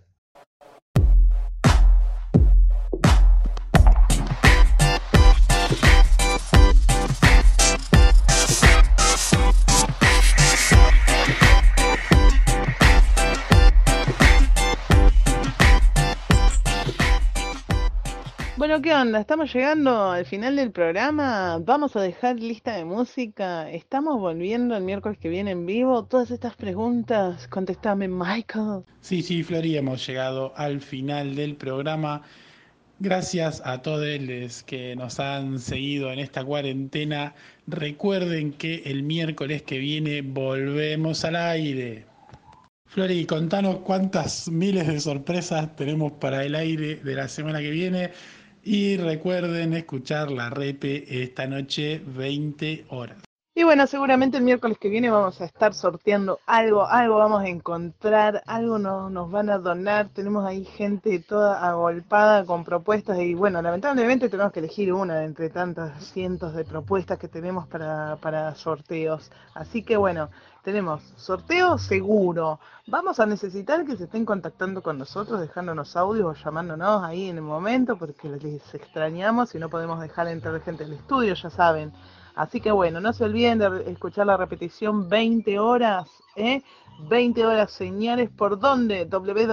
Bueno, ¿qué onda? Estamos llegando al final del programa. Vamos a dejar lista de música. Estamos volviendo el miércoles que viene en vivo. Todas estas preguntas, contestame, Michael. Sí, Flori, hemos llegado al final del programa. Gracias a todos los que nos han seguido en esta cuarentena. Recuerden que el miércoles que viene volvemos al aire. Flori, contanos cuántas miles de sorpresas tenemos para el aire de la semana que viene. Y recuerden escuchar la repe esta noche, 20 horas. Y bueno, seguramente el miércoles que viene vamos a estar sorteando algo vamos a encontrar, algo nos van a donar. Tenemos ahí gente toda agolpada con propuestas y bueno, lamentablemente tenemos que elegir una entre tantas cientos de propuestas que tenemos para sorteos. Así que bueno, tenemos sorteo seguro. Vamos a necesitar que se estén contactando con nosotros, dejándonos audios o llamándonos ahí en el momento porque les extrañamos y no podemos dejar entrar gente al estudio, ya saben. Así que bueno, no se olviden de escuchar la repetición 20 horas, 20 horas señales, ¿por dónde?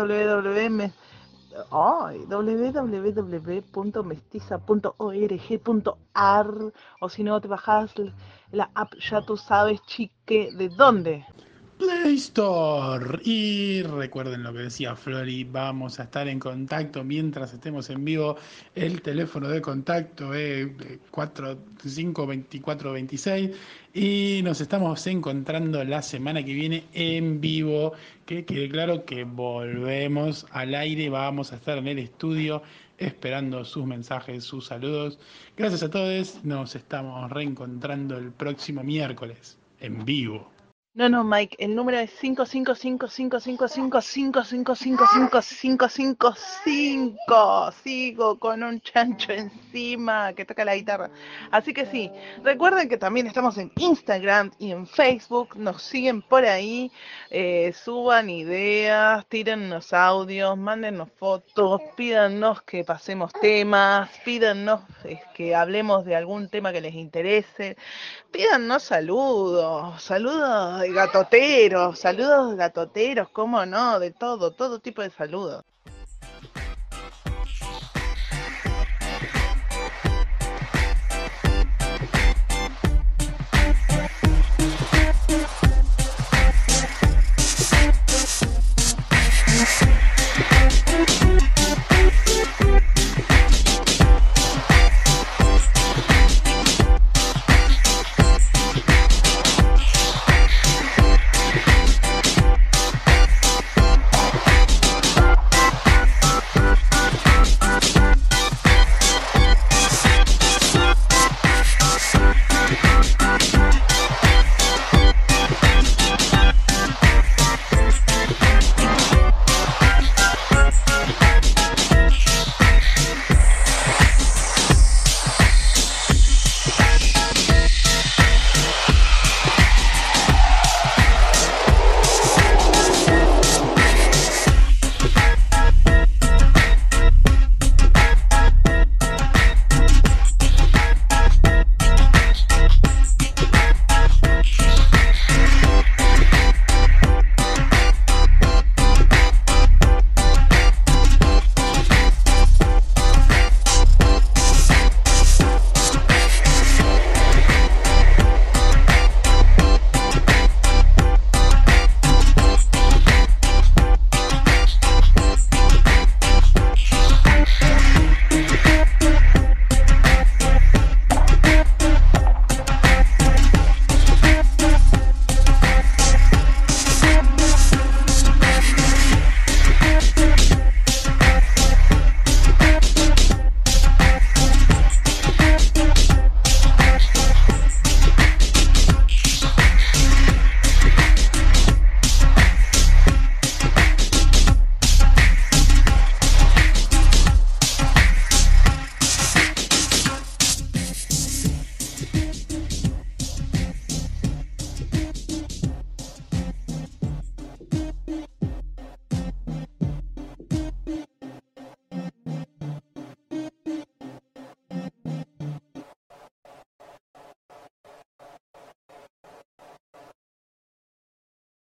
www.mestiza.org.ar o si no te bajás la app, ya tú sabes, chique, ¿de dónde? Play Store. Y recuerden lo que decía Flori, vamos a estar en contacto mientras estemos en vivo. El teléfono de contacto es 452426 y nos estamos encontrando la semana que viene en vivo. Que quede claro que volvemos al aire, vamos a estar en el estudio esperando sus mensajes, sus saludos. Gracias a todos, nos estamos reencontrando el próximo miércoles en vivo. No, Mike, el número es 55555555555. Sigo con un chancho encima que toca la guitarra. Así que sí, recuerden que también estamos en Instagram y en Facebook. Nos siguen por ahí. Suban ideas, tírennos audios, mándennos fotos, pídanos que pasemos temas, pídanos que hablemos de algún tema que les interese. Pídanos saludos gatoteros, cómo no, de todo tipo de saludos.